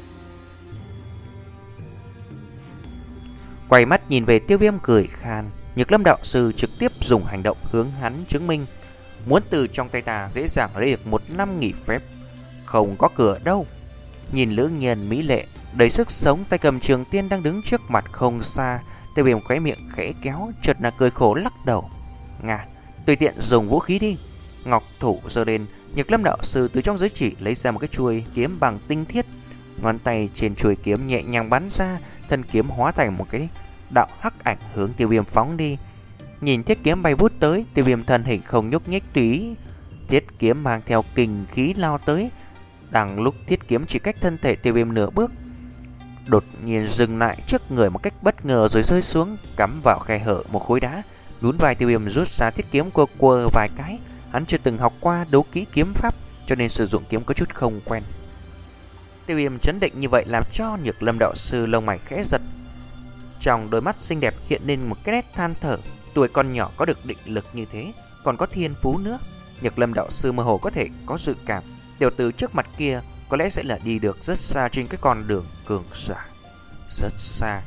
A: Quay mắt nhìn về Tiêu Viêm cười khan, Nhược Lâm đạo sư trực tiếp dùng hành động hướng hắn chứng minh muốn từ trong tay ta dễ dàng lấy được một năm nghỉ phép. Không có cửa đâu. Nhìn nữ nhân mỹ lệ đầy sức sống tay cầm trường tiên đang đứng trước mặt không xa, Tiêu Viêm khóe miệng khẽ kéo, chợt là cười khổ lắc đầu. Ngà, tùy tiện dùng vũ khí đi. Ngọc thủ giơ lên, Nhược Lâm đạo sư từ trong giới chỉ lấy ra một cái chuôi kiếm bằng tinh thiết. Ngón tay trên chuôi kiếm nhẹ nhàng bắn ra, thân kiếm hóa thành một cái đạo hắc ảnh hướng Tiêu Viêm phóng đi. Nhìn thiết kiếm bay vút tới, Tiêu Viêm thân hình không nhúc nhích tùy thiết kiếm mang theo kình khí lao tới. Đang lúc thiết kiếm chỉ cách thân thể Tiêu Viêm nửa bước, đột nhiên dừng lại trước người một cách bất ngờ rồi rơi xuống, cắm vào khe hở một khối đá. Nhún vai Tiêu Viêm rút ra thiết kiếm quơ quơ vài cái. Hắn chưa từng học qua đấu kỹ kiếm pháp, cho nên sử dụng kiếm có chút không quen. Tiêu Viêm chấn định như vậy làm cho Nhược Lâm đạo sư lông mày khẽ giật. Trong đôi mắt xinh đẹp hiện lên một cái nét than thở. Tuổi con nhỏ có được định lực như thế, còn có thiên phú nữa. Nhược Lâm đạo sư mơ hồ có thể có dự cảm tiểu tử trước mặt kia có lẽ sẽ là đi được rất xa trên cái con đường cường giả. Rất xa.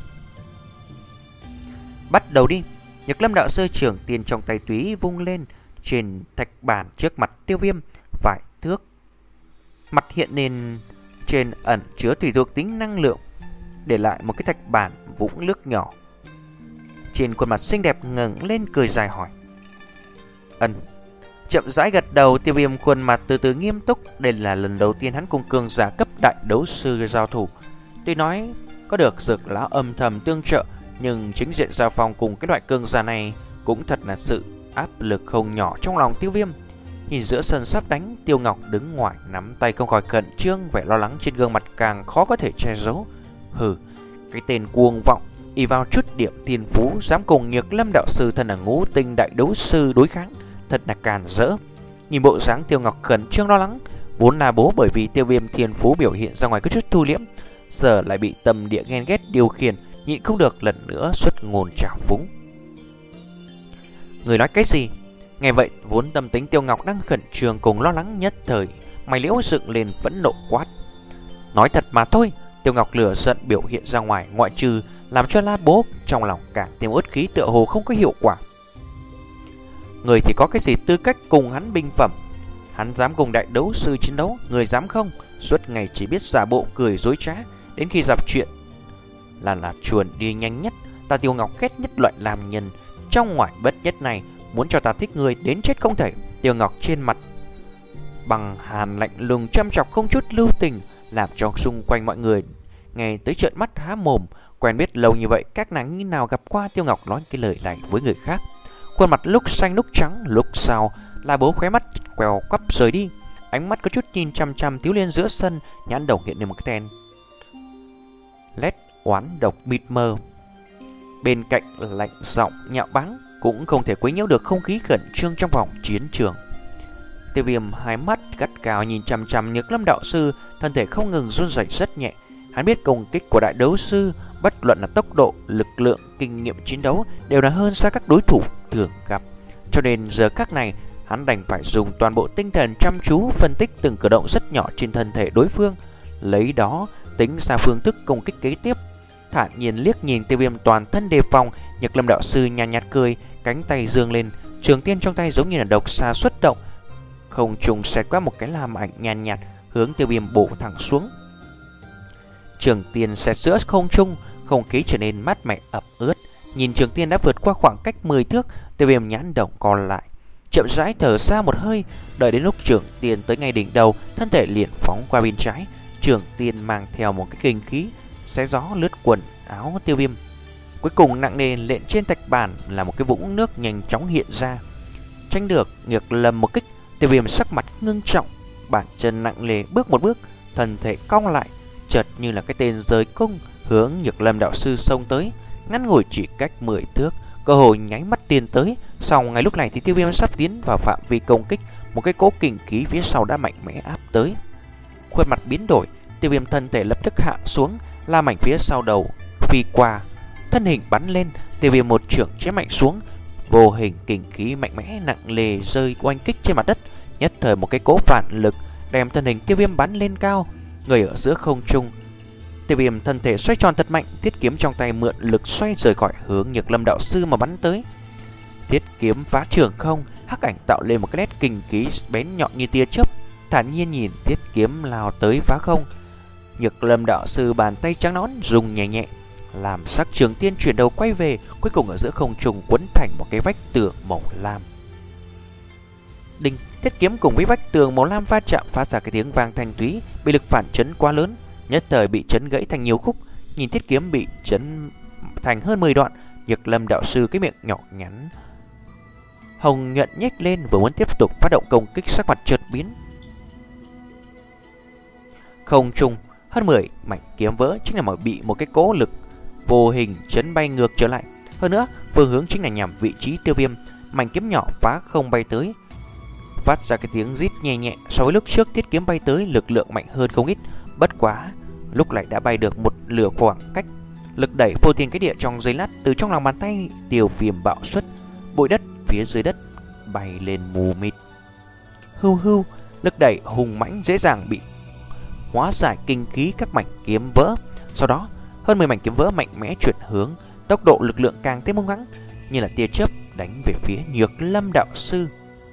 A: Bắt đầu đi. Nhược Lâm đạo sư trưởng tiền trong tay túy vung lên trên thạch bản trước mặt Tiêu Viêm vài thước. Mặt hiện lên trên ẩn chứa thủy thuộc tính năng lượng, để lại một cái thạch bản vũng nước nhỏ. Trên khuôn mặt xinh đẹp ngẩng lên cười dài hỏi: Ân. Chậm rãi gật đầu, Tiêu Viêm khuôn mặt từ từ nghiêm túc. Đây là lần đầu tiên hắn cùng cường giả cấp đại đấu sư giao thủ. Tuy nói có được dược lão âm thầm tương trợ, nhưng chính diện giao phong cùng cái loại cường giả này cũng thật là sự áp lực không nhỏ trong lòng Tiêu Viêm. Nhìn giữa sân sắp đánh, Tiêu Ngọc đứng ngoài nắm tay không khỏi khẩn trương, vẻ lo lắng trên gương mặt càng khó có thể che giấu. Hừ, cái tên cuồng vọng, ỷ vào chút điểm thiên phú dám cùng Nhược Lâm đạo sư thân là ngũ tinh đại đấu sư đối kháng, thật là càn rỡ. Nhìn bộ dáng Tiêu Ngọc khẩn trương lo lắng, vốn là bố bởi vì Tiêu Viêm thiên phú biểu hiện ra ngoài có chút thu liễm, giờ lại bị tâm địa ghen ghét điều khiển, nhịn không được lần nữa xuất ngôn trào phúng. Người nói cái gì? Nghe vậy, vốn tâm tính Tiêu Ngọc đang khẩn trương cùng lo lắng nhất thời, mày liễu dựng lên phẫn nộ quát: Nói thật mà thôi. Tiêu Ngọc lửa giận biểu hiện ra ngoài, ngoại trừ làm cho La Bố trong lòng càng thêm uất khí, tựa hồ không có hiệu quả. Người thì có cái gì tư cách cùng hắn binh phẩm? Hắn dám cùng đại đấu sư chiến đấu, người dám không? Suốt ngày chỉ biết giả bộ cười dối trá, đến khi gặp chuyện là là chuồn đi nhanh nhất. Ta Tiêu Ngọc ghét nhất loại làm nhân trong ngoài bất nhất này, muốn cho ta thích người đến chết không thể. Tiêu Ngọc trên mặt bằng hàn lạnh lùng chăm chọc không chút lưu tình, làm cho xung quanh mọi người nghe tới trợn mắt há mồm. Quen biết lâu như vậy, các nàng như nào gặp qua Tiêu Ngọc nói cái lời này với người khác. Khuôn mặt lúc xanh lúc trắng, lúc sau là bố khóe mắt quèo quắp rời đi. Ánh mắt có chút nhìn chăm chăm Tiếu Liên giữa sân, nhãn đầu hiện lên một cái tên lét oán độc mịt mờ. Bên cạnh lạnh giọng nhạo báng, cũng không thể quấy nhiễu được không khí khẩn trương trong vòng chiến trường. Tiêu Viêm hai mắt gắt gao nhìn chăm chăm Nhược Lâm đạo sư, thân thể không ngừng run rẩy rất nhẹ. Hắn biết công kích của đại đấu sư, bất luận là tốc độ, lực lượng, kinh nghiệm chiến đấu đều là hơn xa các đối thủ thường gặp. Cho nên giờ khắc này, hắn đành phải dùng toàn bộ tinh thần chăm chú phân tích từng cử động rất nhỏ trên thân thể đối phương, lấy đó tính ra phương thức công kích kế tiếp. Thản nhiên liếc nhìn Tiêu Viêm toàn thân đề phòng, Nhược Lâm đạo sư nhàn nhạt cười, cánh tay giương lên, trường tiên trong tay giống như là độc xà xuất động, không trùng xẹt qua một cái lam ảnh nhàn nhạt, nhạt hướng Tiêu Viêm bổ thẳng xuống. Trường tiên xẹt giữa không trung, không khí trở nên mát mẻ ẩm ướt. Nhìn trường tiên đã vượt qua khoảng cách mười thước, Tiêu Viêm nhãn đồng còn lại, chậm rãi thở ra một hơi. Đợi đến lúc trường tiên tới ngay đỉnh đầu, thân thể liền phóng qua bên trái. Trường tiên mang theo một cái kinh khí xé gió lướt quần áo Tiêu Viêm. Cuối cùng nặng nề lện trên thạch bàn là một cái vũng nước nhanh chóng hiện ra. Tránh được Nhược Lâm một kích, Tiêu Viêm sắc mặt ngưng trọng, bàn chân nặng nề bước một bước, thân thể cong lại, chợt như là cái tên rời cung hướng Nhược Lâm đạo sư xông tới. Ngắn ngủi chỉ cách mười thước, cơ hội nháy mắt tiến tới. Sau ngay lúc này thì Tiêu Viêm sắp tiến vào phạm vi công kích, một cái cỗ kình khí phía sau đã mạnh mẽ áp tới. Khuôn mặt biến đổi, Tiêu Viêm thân thể lập tức hạ xuống, la mảnh phía sau đầu phi qua, thân hình bắn lên. Tiêu Viêm một chưởng chém mạnh xuống, vô hình kình khí mạnh mẽ nặng nề rơi oanh kích trên mặt đất. Nhất thời một cái cỗ phản lực đem thân hình Tiêu Viêm bắn lên cao, người ở giữa không trung. Tiêu Viêm thân thể xoay tròn thật mạnh, thiết kiếm trong tay mượn lực xoay rời khỏi hướng Nhược Lâm đạo sư mà bắn tới. Thiết kiếm phá trường không, hắc ảnh tạo lên một cái nét kình khí bén nhọn như tia chớp, thản nhiên nhìn thiết kiếm lao tới phá không. Nhược Lâm đạo sư bàn tay trắng nõn rung nhẹ nhẹ, làm sắc trường tiên chuyển đầu quay về, cuối cùng ở giữa không trung quấn thành một cái vách tường màu lam. Đinh, thiết kiếm cùng với vách tường màu lam va chạm phát ra cái tiếng vang thanh thúy, bị lực phản chấn quá lớn, nhất thời bị chấn gãy thành nhiều khúc. Nhìn thiết kiếm bị chấn thành hơn mười đoạn, Nhược Lâm đạo sư cái miệng nhỏ nhắn hồng nhuận nhếch lên, vừa muốn tiếp tục phát động công kích, sắc mặt chợt biến. Không trung hơn mười mảnh kiếm vỡ chính là mà bị một cái cỗ lực vô hình chấn bay ngược trở lại. Hơn nữa, phương hướng chính là nhằm vị trí Tiêu Viêm. Mảnh kiếm nhỏ phá không bay tới, phát ra cái tiếng rít nhẹ nhẹ. So với lúc trước thiết kiếm bay tới, lực lượng mạnh hơn không ít. Bất quá lúc này đã bay được một nửa khoảng cách. Lực đẩy vô thiên cái địa trong giây lát, từ trong lòng bàn tay Tiêu Viêm bạo xuất, bụi đất phía dưới đất bay lên mù mịt. Hưu hưu, lực đẩy hùng mãnh dễ dàng bị hóa giải kinh khí các mảnh kiếm vỡ. Sau đó hơn mười mảnh kiếm vỡ mạnh mẽ chuyển hướng, tốc độ lực lượng càng thêm hung hãn, như là tia chớp đánh về phía Nhược Lâm đạo sư.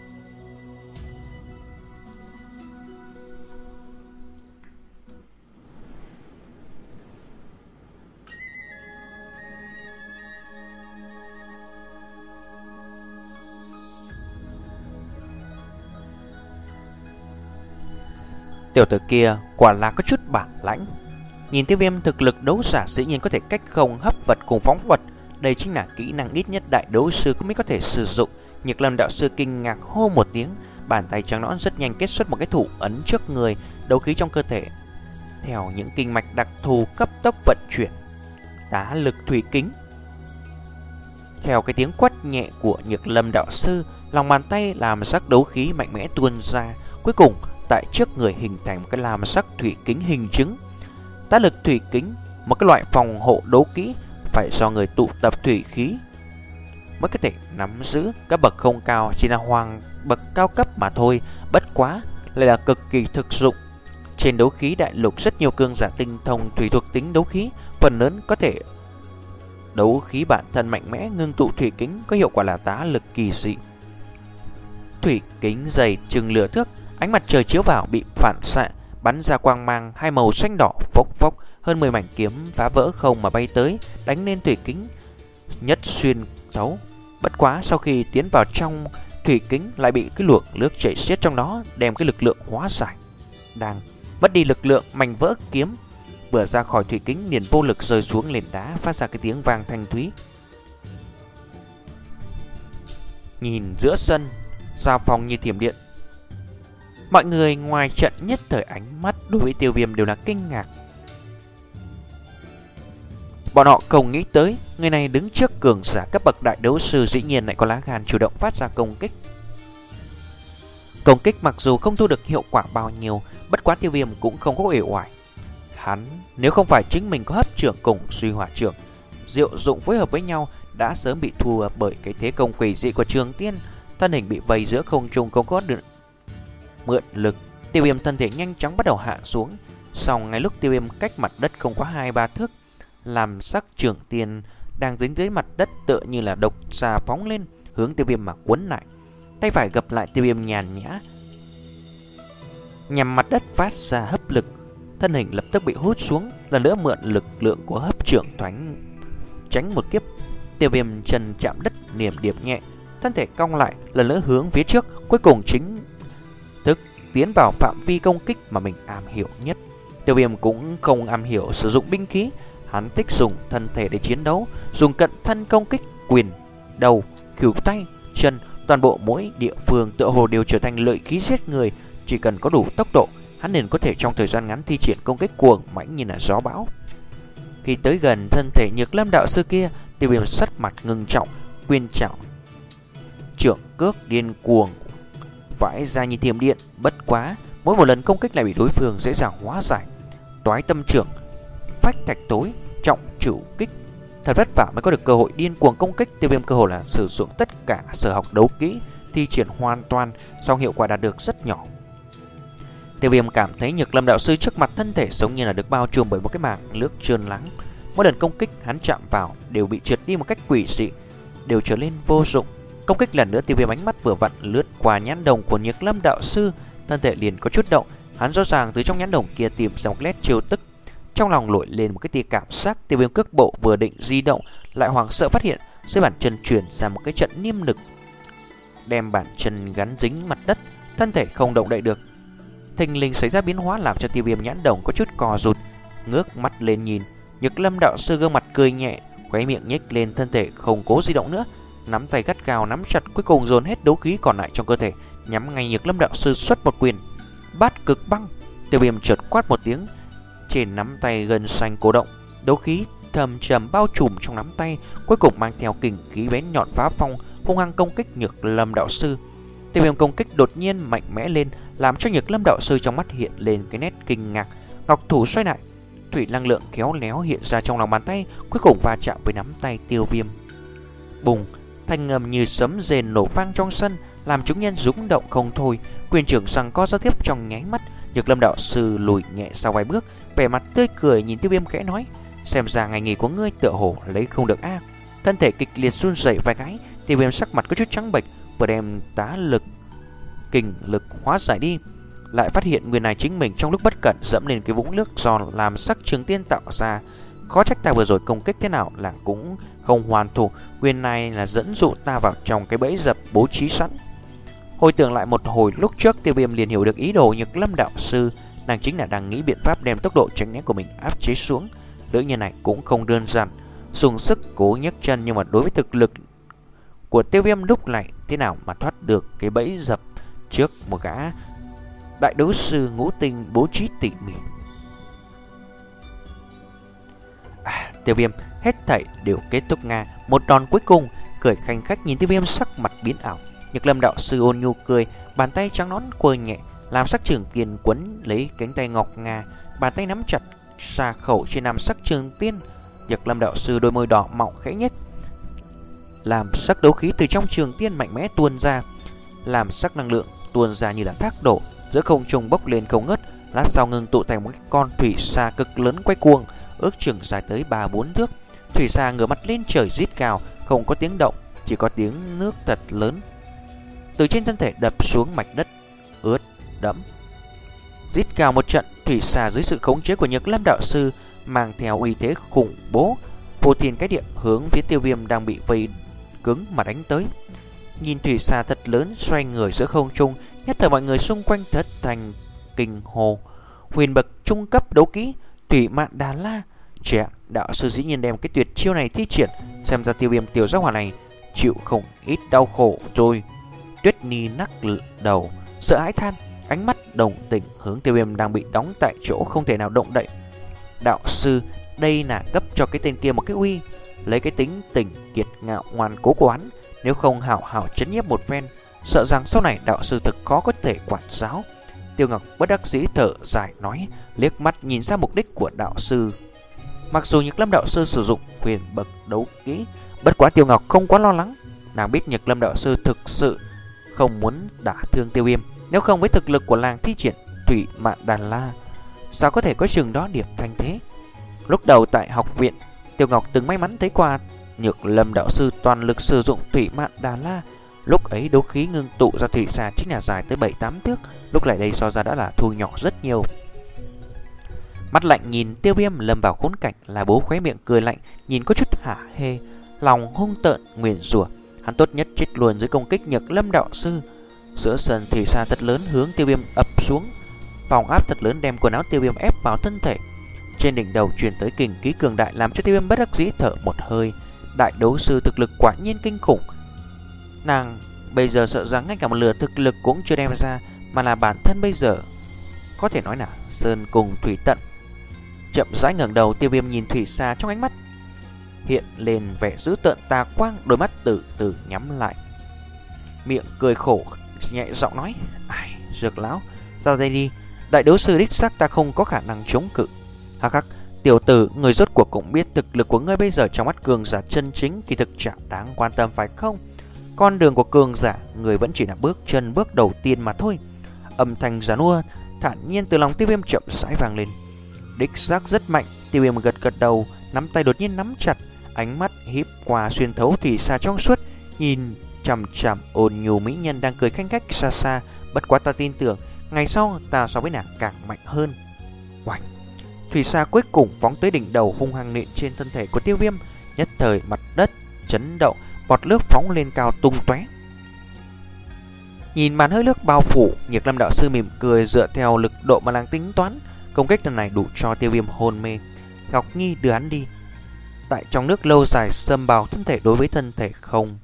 A: Tiểu tử kia quả là có chút bản lãnh. Nhìn Tiêu Viêm thực lực đấu giả dĩ nhiên có thể cách không hấp vật cùng phóng vật, đây chính là kỹ năng ít nhất đại đấu sư cũng mới có thể sử dụng. Nhược Lâm đạo sư kinh ngạc hô một tiếng, bàn tay trắng nõn rất nhanh kết xuất một cái thủ ấn trước người, đấu khí trong cơ thể theo những kinh mạch đặc thù cấp tốc vận chuyển. Tá lực thủy kính. Theo cái tiếng quát nhẹ của Nhược Lâm đạo sư, lòng bàn tay làm sắc đấu khí mạnh mẽ tuôn ra, cuối cùng tại trước người hình thành một cái làm sắc thủy kính hình chứng. Tá lực thủy kính, một cái loại phòng hộ đấu kỹ phải do người tụ tập thủy khí mới có thể nắm giữ, các bậc không cao, chỉ là hoàng bậc cao cấp mà thôi. Bất quá lại là cực kỳ thực dụng. Trên đấu khí đại lục rất nhiều cường giả tinh thông thủy thuộc tính đấu khí, phần lớn có thể đấu khí bản thân mạnh mẽ, ngưng tụ thủy kính có hiệu quả là tá lực kỳ dị. Thủy kính dày chừng lửa thước, ánh mặt trời chiếu vào bị phản xạ, bắn ra quang mang hai màu xanh đỏ phốc phốc, hơn mười mảnh kiếm phá vỡ không mà bay tới, đánh lên thủy kính nhất xuyên thấu. Bất quá sau khi tiến vào trong thủy kính lại bị cái luồng nước chảy xiết trong đó đem cái lực lượng hóa giải. Đang mất đi lực lượng, mảnh vỡ kiếm vừa ra khỏi thủy kính liền vô lực rơi xuống nền đá, phát ra cái tiếng vang thanh thúy. Nhìn giữa sân giao phong như thiểm điện, mọi người ngoài trận nhất thời ánh mắt đối với Tiêu Viêm đều là kinh ngạc. Bọn họ không nghĩ tới người này đứng trước cường giả cấp bậc đại đấu sư dĩ nhiên lại có lá gan chủ động phát ra công kích. Công kích mặc dù không thu được hiệu quả bao nhiêu, bất quá Tiêu Viêm cũng không có uể oải. Hắn nếu không phải chính mình có hấp trưởng cùng suy hỏa trưởng diệu dụng phối hợp với nhau, đã sớm bị thua bởi cái thế công quỷ dị của Trường Tiên. Thân hình bị vây giữa không trung, không có được mượn lực. Tiêu Viêm thân thể nhanh chóng bắt đầu hạ xuống. Sau ngay lúc Tiêu Viêm cách mặt đất không quá hai ba thước, làm sắc Trường Tiên đang dính dưới mặt đất tựa như là độc xà phóng lên, hướng Tiêu Viêm mà quấn lại. Tay phải gập lại, Tiêu Viêm nhàn nhã nhằm mặt đất phát ra hấp lực, thân hình lập tức bị hút xuống, lần nữa mượn lực lượng của hấp trưởng thoáng tránh một kiếp. Tiêu Viêm chân chạm đất niềm điệp nhẹ, thân thể cong lại, lần nữa hướng phía trước, cuối cùng chính thức tiến vào phạm vi công kích mà mình am hiểu nhất. Tiêu Viêm cũng không am hiểu sử dụng binh khí, hắn thích dùng thân thể để chiến đấu, dùng cận thân công kích, quyền, đầu, khuỷu tay, chân, toàn bộ mỗi địa phương tựa hồ đều trở thành lợi khí giết người. Chỉ cần có đủ tốc độ, hắn liền có thể trong thời gian ngắn thi triển công kích cuồng mãnh như là gió bão. Khi tới gần thân thể Nhược Lâm đạo sư kia, Tiêu Viêm sắc mặt ngưng trọng, quyền trảo trưởng cước điên cuồng vãi ra như thiểm điện. Bất quá mỗi một lần công kích lại bị đối phương dễ dàng hóa giải. Toái tâm trưởng, phách thạch tối, trọng chủ kích, thật vất vả mới có được cơ hội điên cuồng công kích. Tiêu Viêm cơ hội là sử dụng tất cả sở học đấu kỹ, thi triển hoàn toàn, song hiệu quả đạt được rất nhỏ. Tiêu Viêm cảm thấy Nhược Lâm đạo sư trước mặt thân thể giống như là được bao trùm bởi một cái màng nước trơn lắng. Mỗi lần công kích hắn chạm vào đều bị trượt đi một cách quỷ dị, đều trở nên vô dụng. Công kích lần nữa, Tiêu Viêm ánh mắt vừa vặn lướt qua nhãn đồng của Nhược Lâm đạo sư, thân thể liền có chút động. Hắn rõ ràng từ trong nhãn đồng kia tìm ra một nét chiêu tức, trong lòng nổi lên một cái tia cảm giác. Tiêu Viêm cước bộ vừa định di động, lại hoảng sợ phát hiện dưới bàn chân truyền ra một cái trận niêm lực, đem bàn chân gắn dính mặt đất, thân thể không động đậy được. Thình lình xảy ra biến hóa làm cho Tiêu Viêm nhãn đồng có chút co rụt, ngước mắt lên nhìn Nhược Lâm đạo sư, gương mặt cười nhẹ, khóe miệng nhếch lên, thân thể không cố di động nữa, nắm tay gắt gao nắm chặt, cuối cùng dồn hết đấu khí còn lại trong cơ thể, nhắm ngay Nhược Lâm đạo sư xuất một quyền. Bát cực băng. Tiêu Viêm chợt quát một tiếng, trên nắm tay gân xanh cổ động, đấu khí thầm trầm bao trùm trong nắm tay, cuối cùng mang theo kình khí bén nhọn phá phong, hung hăng công kích Nhược Lâm đạo sư. Tiêu Viêm công kích đột nhiên mạnh mẽ lên, làm cho Nhược Lâm đạo sư trong mắt hiện lên cái nét kinh ngạc. Ngọc thủ xoay lại, thủy năng lượng khéo léo hiện ra trong lòng bàn tay, cuối cùng va chạm với nắm tay Tiêu Viêm. Bùng, thanh âm như sấm rền nổ vang trong sân, làm chúng nhân rung động không thôi. Quyền trưởng giằng co giao tiếp trong nháy mắt, Nhược Lâm đạo sư lùi nhẹ sau vài bước, vẻ mặt tươi cười nhìn Tiêu Viêm khẽ nói: "Xem ra ngày nghỉ của ngươi tựa hồ lấy không được a." Thân thể kịch liệt run rẩy vài cái, Tiêu Viêm sắc mặt có chút trắng bệch, vừa đem tá lực kình lực hóa giải đi, lại phát hiện người này chính mình trong lúc bất cẩn dẫm lên cái vũng nước do làm sắc Trường Tiên tạo ra. Khó trách ta vừa rồi công kích thế nào là cũng không hoàn thủ, quyền này là dẫn dụ ta vào trong cái bẫy dập bố trí sẵn. Hồi tưởng lại một hồi lúc trước, Tiêu Viêm liền hiểu được ý đồ Nhược Lâm đạo sư, nàng chính là đang nghĩ biện pháp đem tốc độ tránh né của mình áp chế xuống. Nữ nhân này cũng không đơn giản, dùng sức cố nhấc chân, nhưng mà đối với thực lực của Tiêu Viêm lúc này thế nào mà thoát được cái bẫy dập trước một gã đại đấu sư ngũ tinh bố trí tỉ mỉ. À, Tiêu Viêm hết thảy đều kết thúc nga. Một đòn cuối cùng, cười khanh khách nhìn Tiêu Viêm sắc mặt biến ảo. Nhược Lâm đạo sư ôn nhu cười, bàn tay trắng nõn quơ nhẹ, làm sắc Trường Tiên quấn lấy cánh tay ngọc ngà, bàn tay nắm chặt xà khẩu trên nam sắc Trường Tiên. Nhược Lâm đạo sư đôi môi đỏ mọng khẽ nhếch, làm sắc đấu khí từ trong Trường Tiên mạnh mẽ tuôn ra, làm sắc năng lượng tuôn ra như là thác đổ, giữa không trung bốc lên không ngớt. Lát sau ngưng tụ thành một con thủy xà cực lớn quay cuồng, ước chừng dài tới ba bốn thước. Thủy xà ngửa mặt lên trời rít gào, không có tiếng động, chỉ có tiếng nước thật lớn từ trên thân thể đập xuống mạch đất ướt đẫm. Rít gào một trận, thủy xà dưới sự khống chế của Nhược Lâm đạo sư mang theo uy thế khủng bố, phô thiên cái địa hướng phía Tiêu Viêm đang bị vây cứng mà đánh tới. Nhìn thủy xà thật lớn xoay người giữa không trung, nhất thời mọi người xung quanh thất thành kinh hồ. Huyền bậc trung cấp đấu kỹ Thủy Mạn Đà La, trẻ đạo sư dĩ nhiên đem cái tuyệt chiêu này thi triển, xem ra Tiêu Viêm tiểu gia hỏa này chịu không ít đau khổ rồi. Tuyết Ni nắc đầu, sợ hãi than, ánh mắt đồng tình hướng Tiêu Viêm đang bị đóng tại chỗ không thể nào động đậy. Đạo sư, đây là cấp cho cái tên kia một cái uy, lấy cái tính tình kiệt ngạo ngoan cố của hắn, nếu không hảo hảo trấn nhiếp một phen, sợ rằng sau này đạo sư thực khó có thể quản giáo. Tiêu Ngọc bất đắc dĩ thở dài nói, liếc mắt nhìn ra mục đích của đạo sư. Mặc dù Nhược Lâm đạo sư sử dụng huyền bậc đấu kỹ, bất quá Tiêu Ngọc không quá lo lắng. Nàng biết Nhược Lâm đạo sư thực sự không muốn đả thương Tiêu Viêm, nếu không với thực lực của làng thi triển Thủy Mạn Đà La, sao có thể có chừng đó điểm thanh thế. Lúc đầu tại học viện, Tiêu Ngọc từng may mắn thấy qua Nhược Lâm đạo sư toàn lực sử dụng Thủy Mạn Đà La. Lúc ấy đấu khí ngưng tụ ra thủy xà chính là dài tới bảy tám thước, lúc lại đây so ra đã là thu nhỏ rất nhiều. Mắt lạnh nhìn Tiêu Viêm lâm vào khốn cảnh, là bố khóe miệng cười lạnh, nhìn có chút hả hê, lòng hung tợn nguyền rủa. Hắn tốt nhất chết luôn dưới công kích Nhược Lâm đạo sư. Giữa sân thủy xà thật lớn hướng Tiêu Viêm ập xuống, vòng áp thật lớn đem quần áo Tiêu Viêm ép vào thân thể. Trên đỉnh đầu truyền tới kình khí cường đại, làm cho Tiêu Viêm bất đắc dĩ thở một hơi. Đại đấu sư thực lực quả nhiên kinh khủng. Nàng bây giờ sợ rằng ngay cả một lửa thực lực cũng chưa đem ra, mà là bản thân bây giờ có thể nói là sơn cùng thủy tận. Chậm rãi ngẩng đầu, Tiêu Viêm nhìn thủy xà, trong ánh mắt hiện lên vẻ dữ tợn tà quang, đôi mắt từ từ nhắm lại, miệng cười khổ nhẹ giọng nói, ai, Dược lão, ra đây đi, đại đấu sư đích xác ta không có khả năng chống cự. Hắc hắc, tiểu tử, người rốt cuộc cũng biết thực lực của ngươi bây giờ trong mắt cường giả chân chính kỳ thực chẳng đáng quan tâm phải không? Con đường của cường giả, người vẫn chỉ là bước chân bước đầu tiên mà thôi. Âm thanh giàn mua thản nhiên từ lòng Tiêu Viêm chậm rãi vang lên. Đích xác rất mạnh. Tiêu Viêm gật gật đầu, nắm tay đột nhiên nắm chặt, ánh mắt híp qua xuyên thấu thủy xa trong suốt, nhìn chằm chằm ôn nhu mỹ nhân đang cười khanh khách xa xa. Bất quá ta tin tưởng ngày sau ta so với nàng càng mạnh hơn. Oanh! Thủy xa cuối cùng phóng tới đỉnh đầu, hung hăng nện trên thân thể của Tiêu Viêm. Nhất thời mặt đất chấn động, bọt nước phóng lên cao tung tóe. Nhìn màn hơi nước bao phủ, Nhược Lâm đạo sư mỉm cười, dựa theo lực độ mà nàng tính toán, công kích lần này đủ cho Tiêu Viêm hôn mê. Ngọc Nhi đưa hắn đi. Tại trong nước lâu dài xâm bào thân thể đối với thân thể không.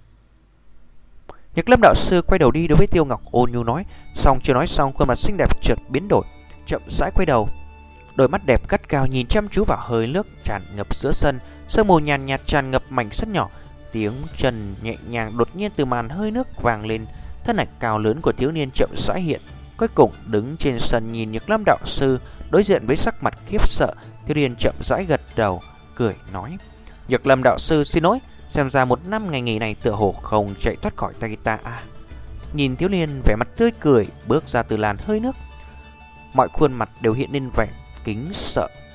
A: Nhược Lâm đạo sư quay đầu đi đối với Tiêu Ngọc ôn nhu nói, xong chưa nói xong, khuôn mặt xinh đẹp chợt biến đổi, chậm rãi quay đầu, đôi mắt đẹp gắt gao nhìn chăm chú vào hơi nước tràn ngập giữa sân, sương mù nhàn nhạt tràn ngập mảnh sân nhỏ. Tiếng chân nhẹ nhàng đột nhiên từ màn hơi nước vang lên, thân ảnh cao lớn của thiếu niên chậm rãi hiện, cuối cùng đứng trên sân nhìn Nhược Lâm đạo sư, đối diện với sắc mặt khiếp sợ. Thiếu niên chậm rãi gật đầu, cười nói, Nhược Lâm đạo sư xin lỗi, xem ra một năm ngày nghỉ này tựa hồ không chạy thoát khỏi tay ta à. Nhìn thiếu niên vẻ mặt tươi cười bước ra từ làn hơi nước, mọi khuôn mặt đều hiện lên vẻ kính sợ.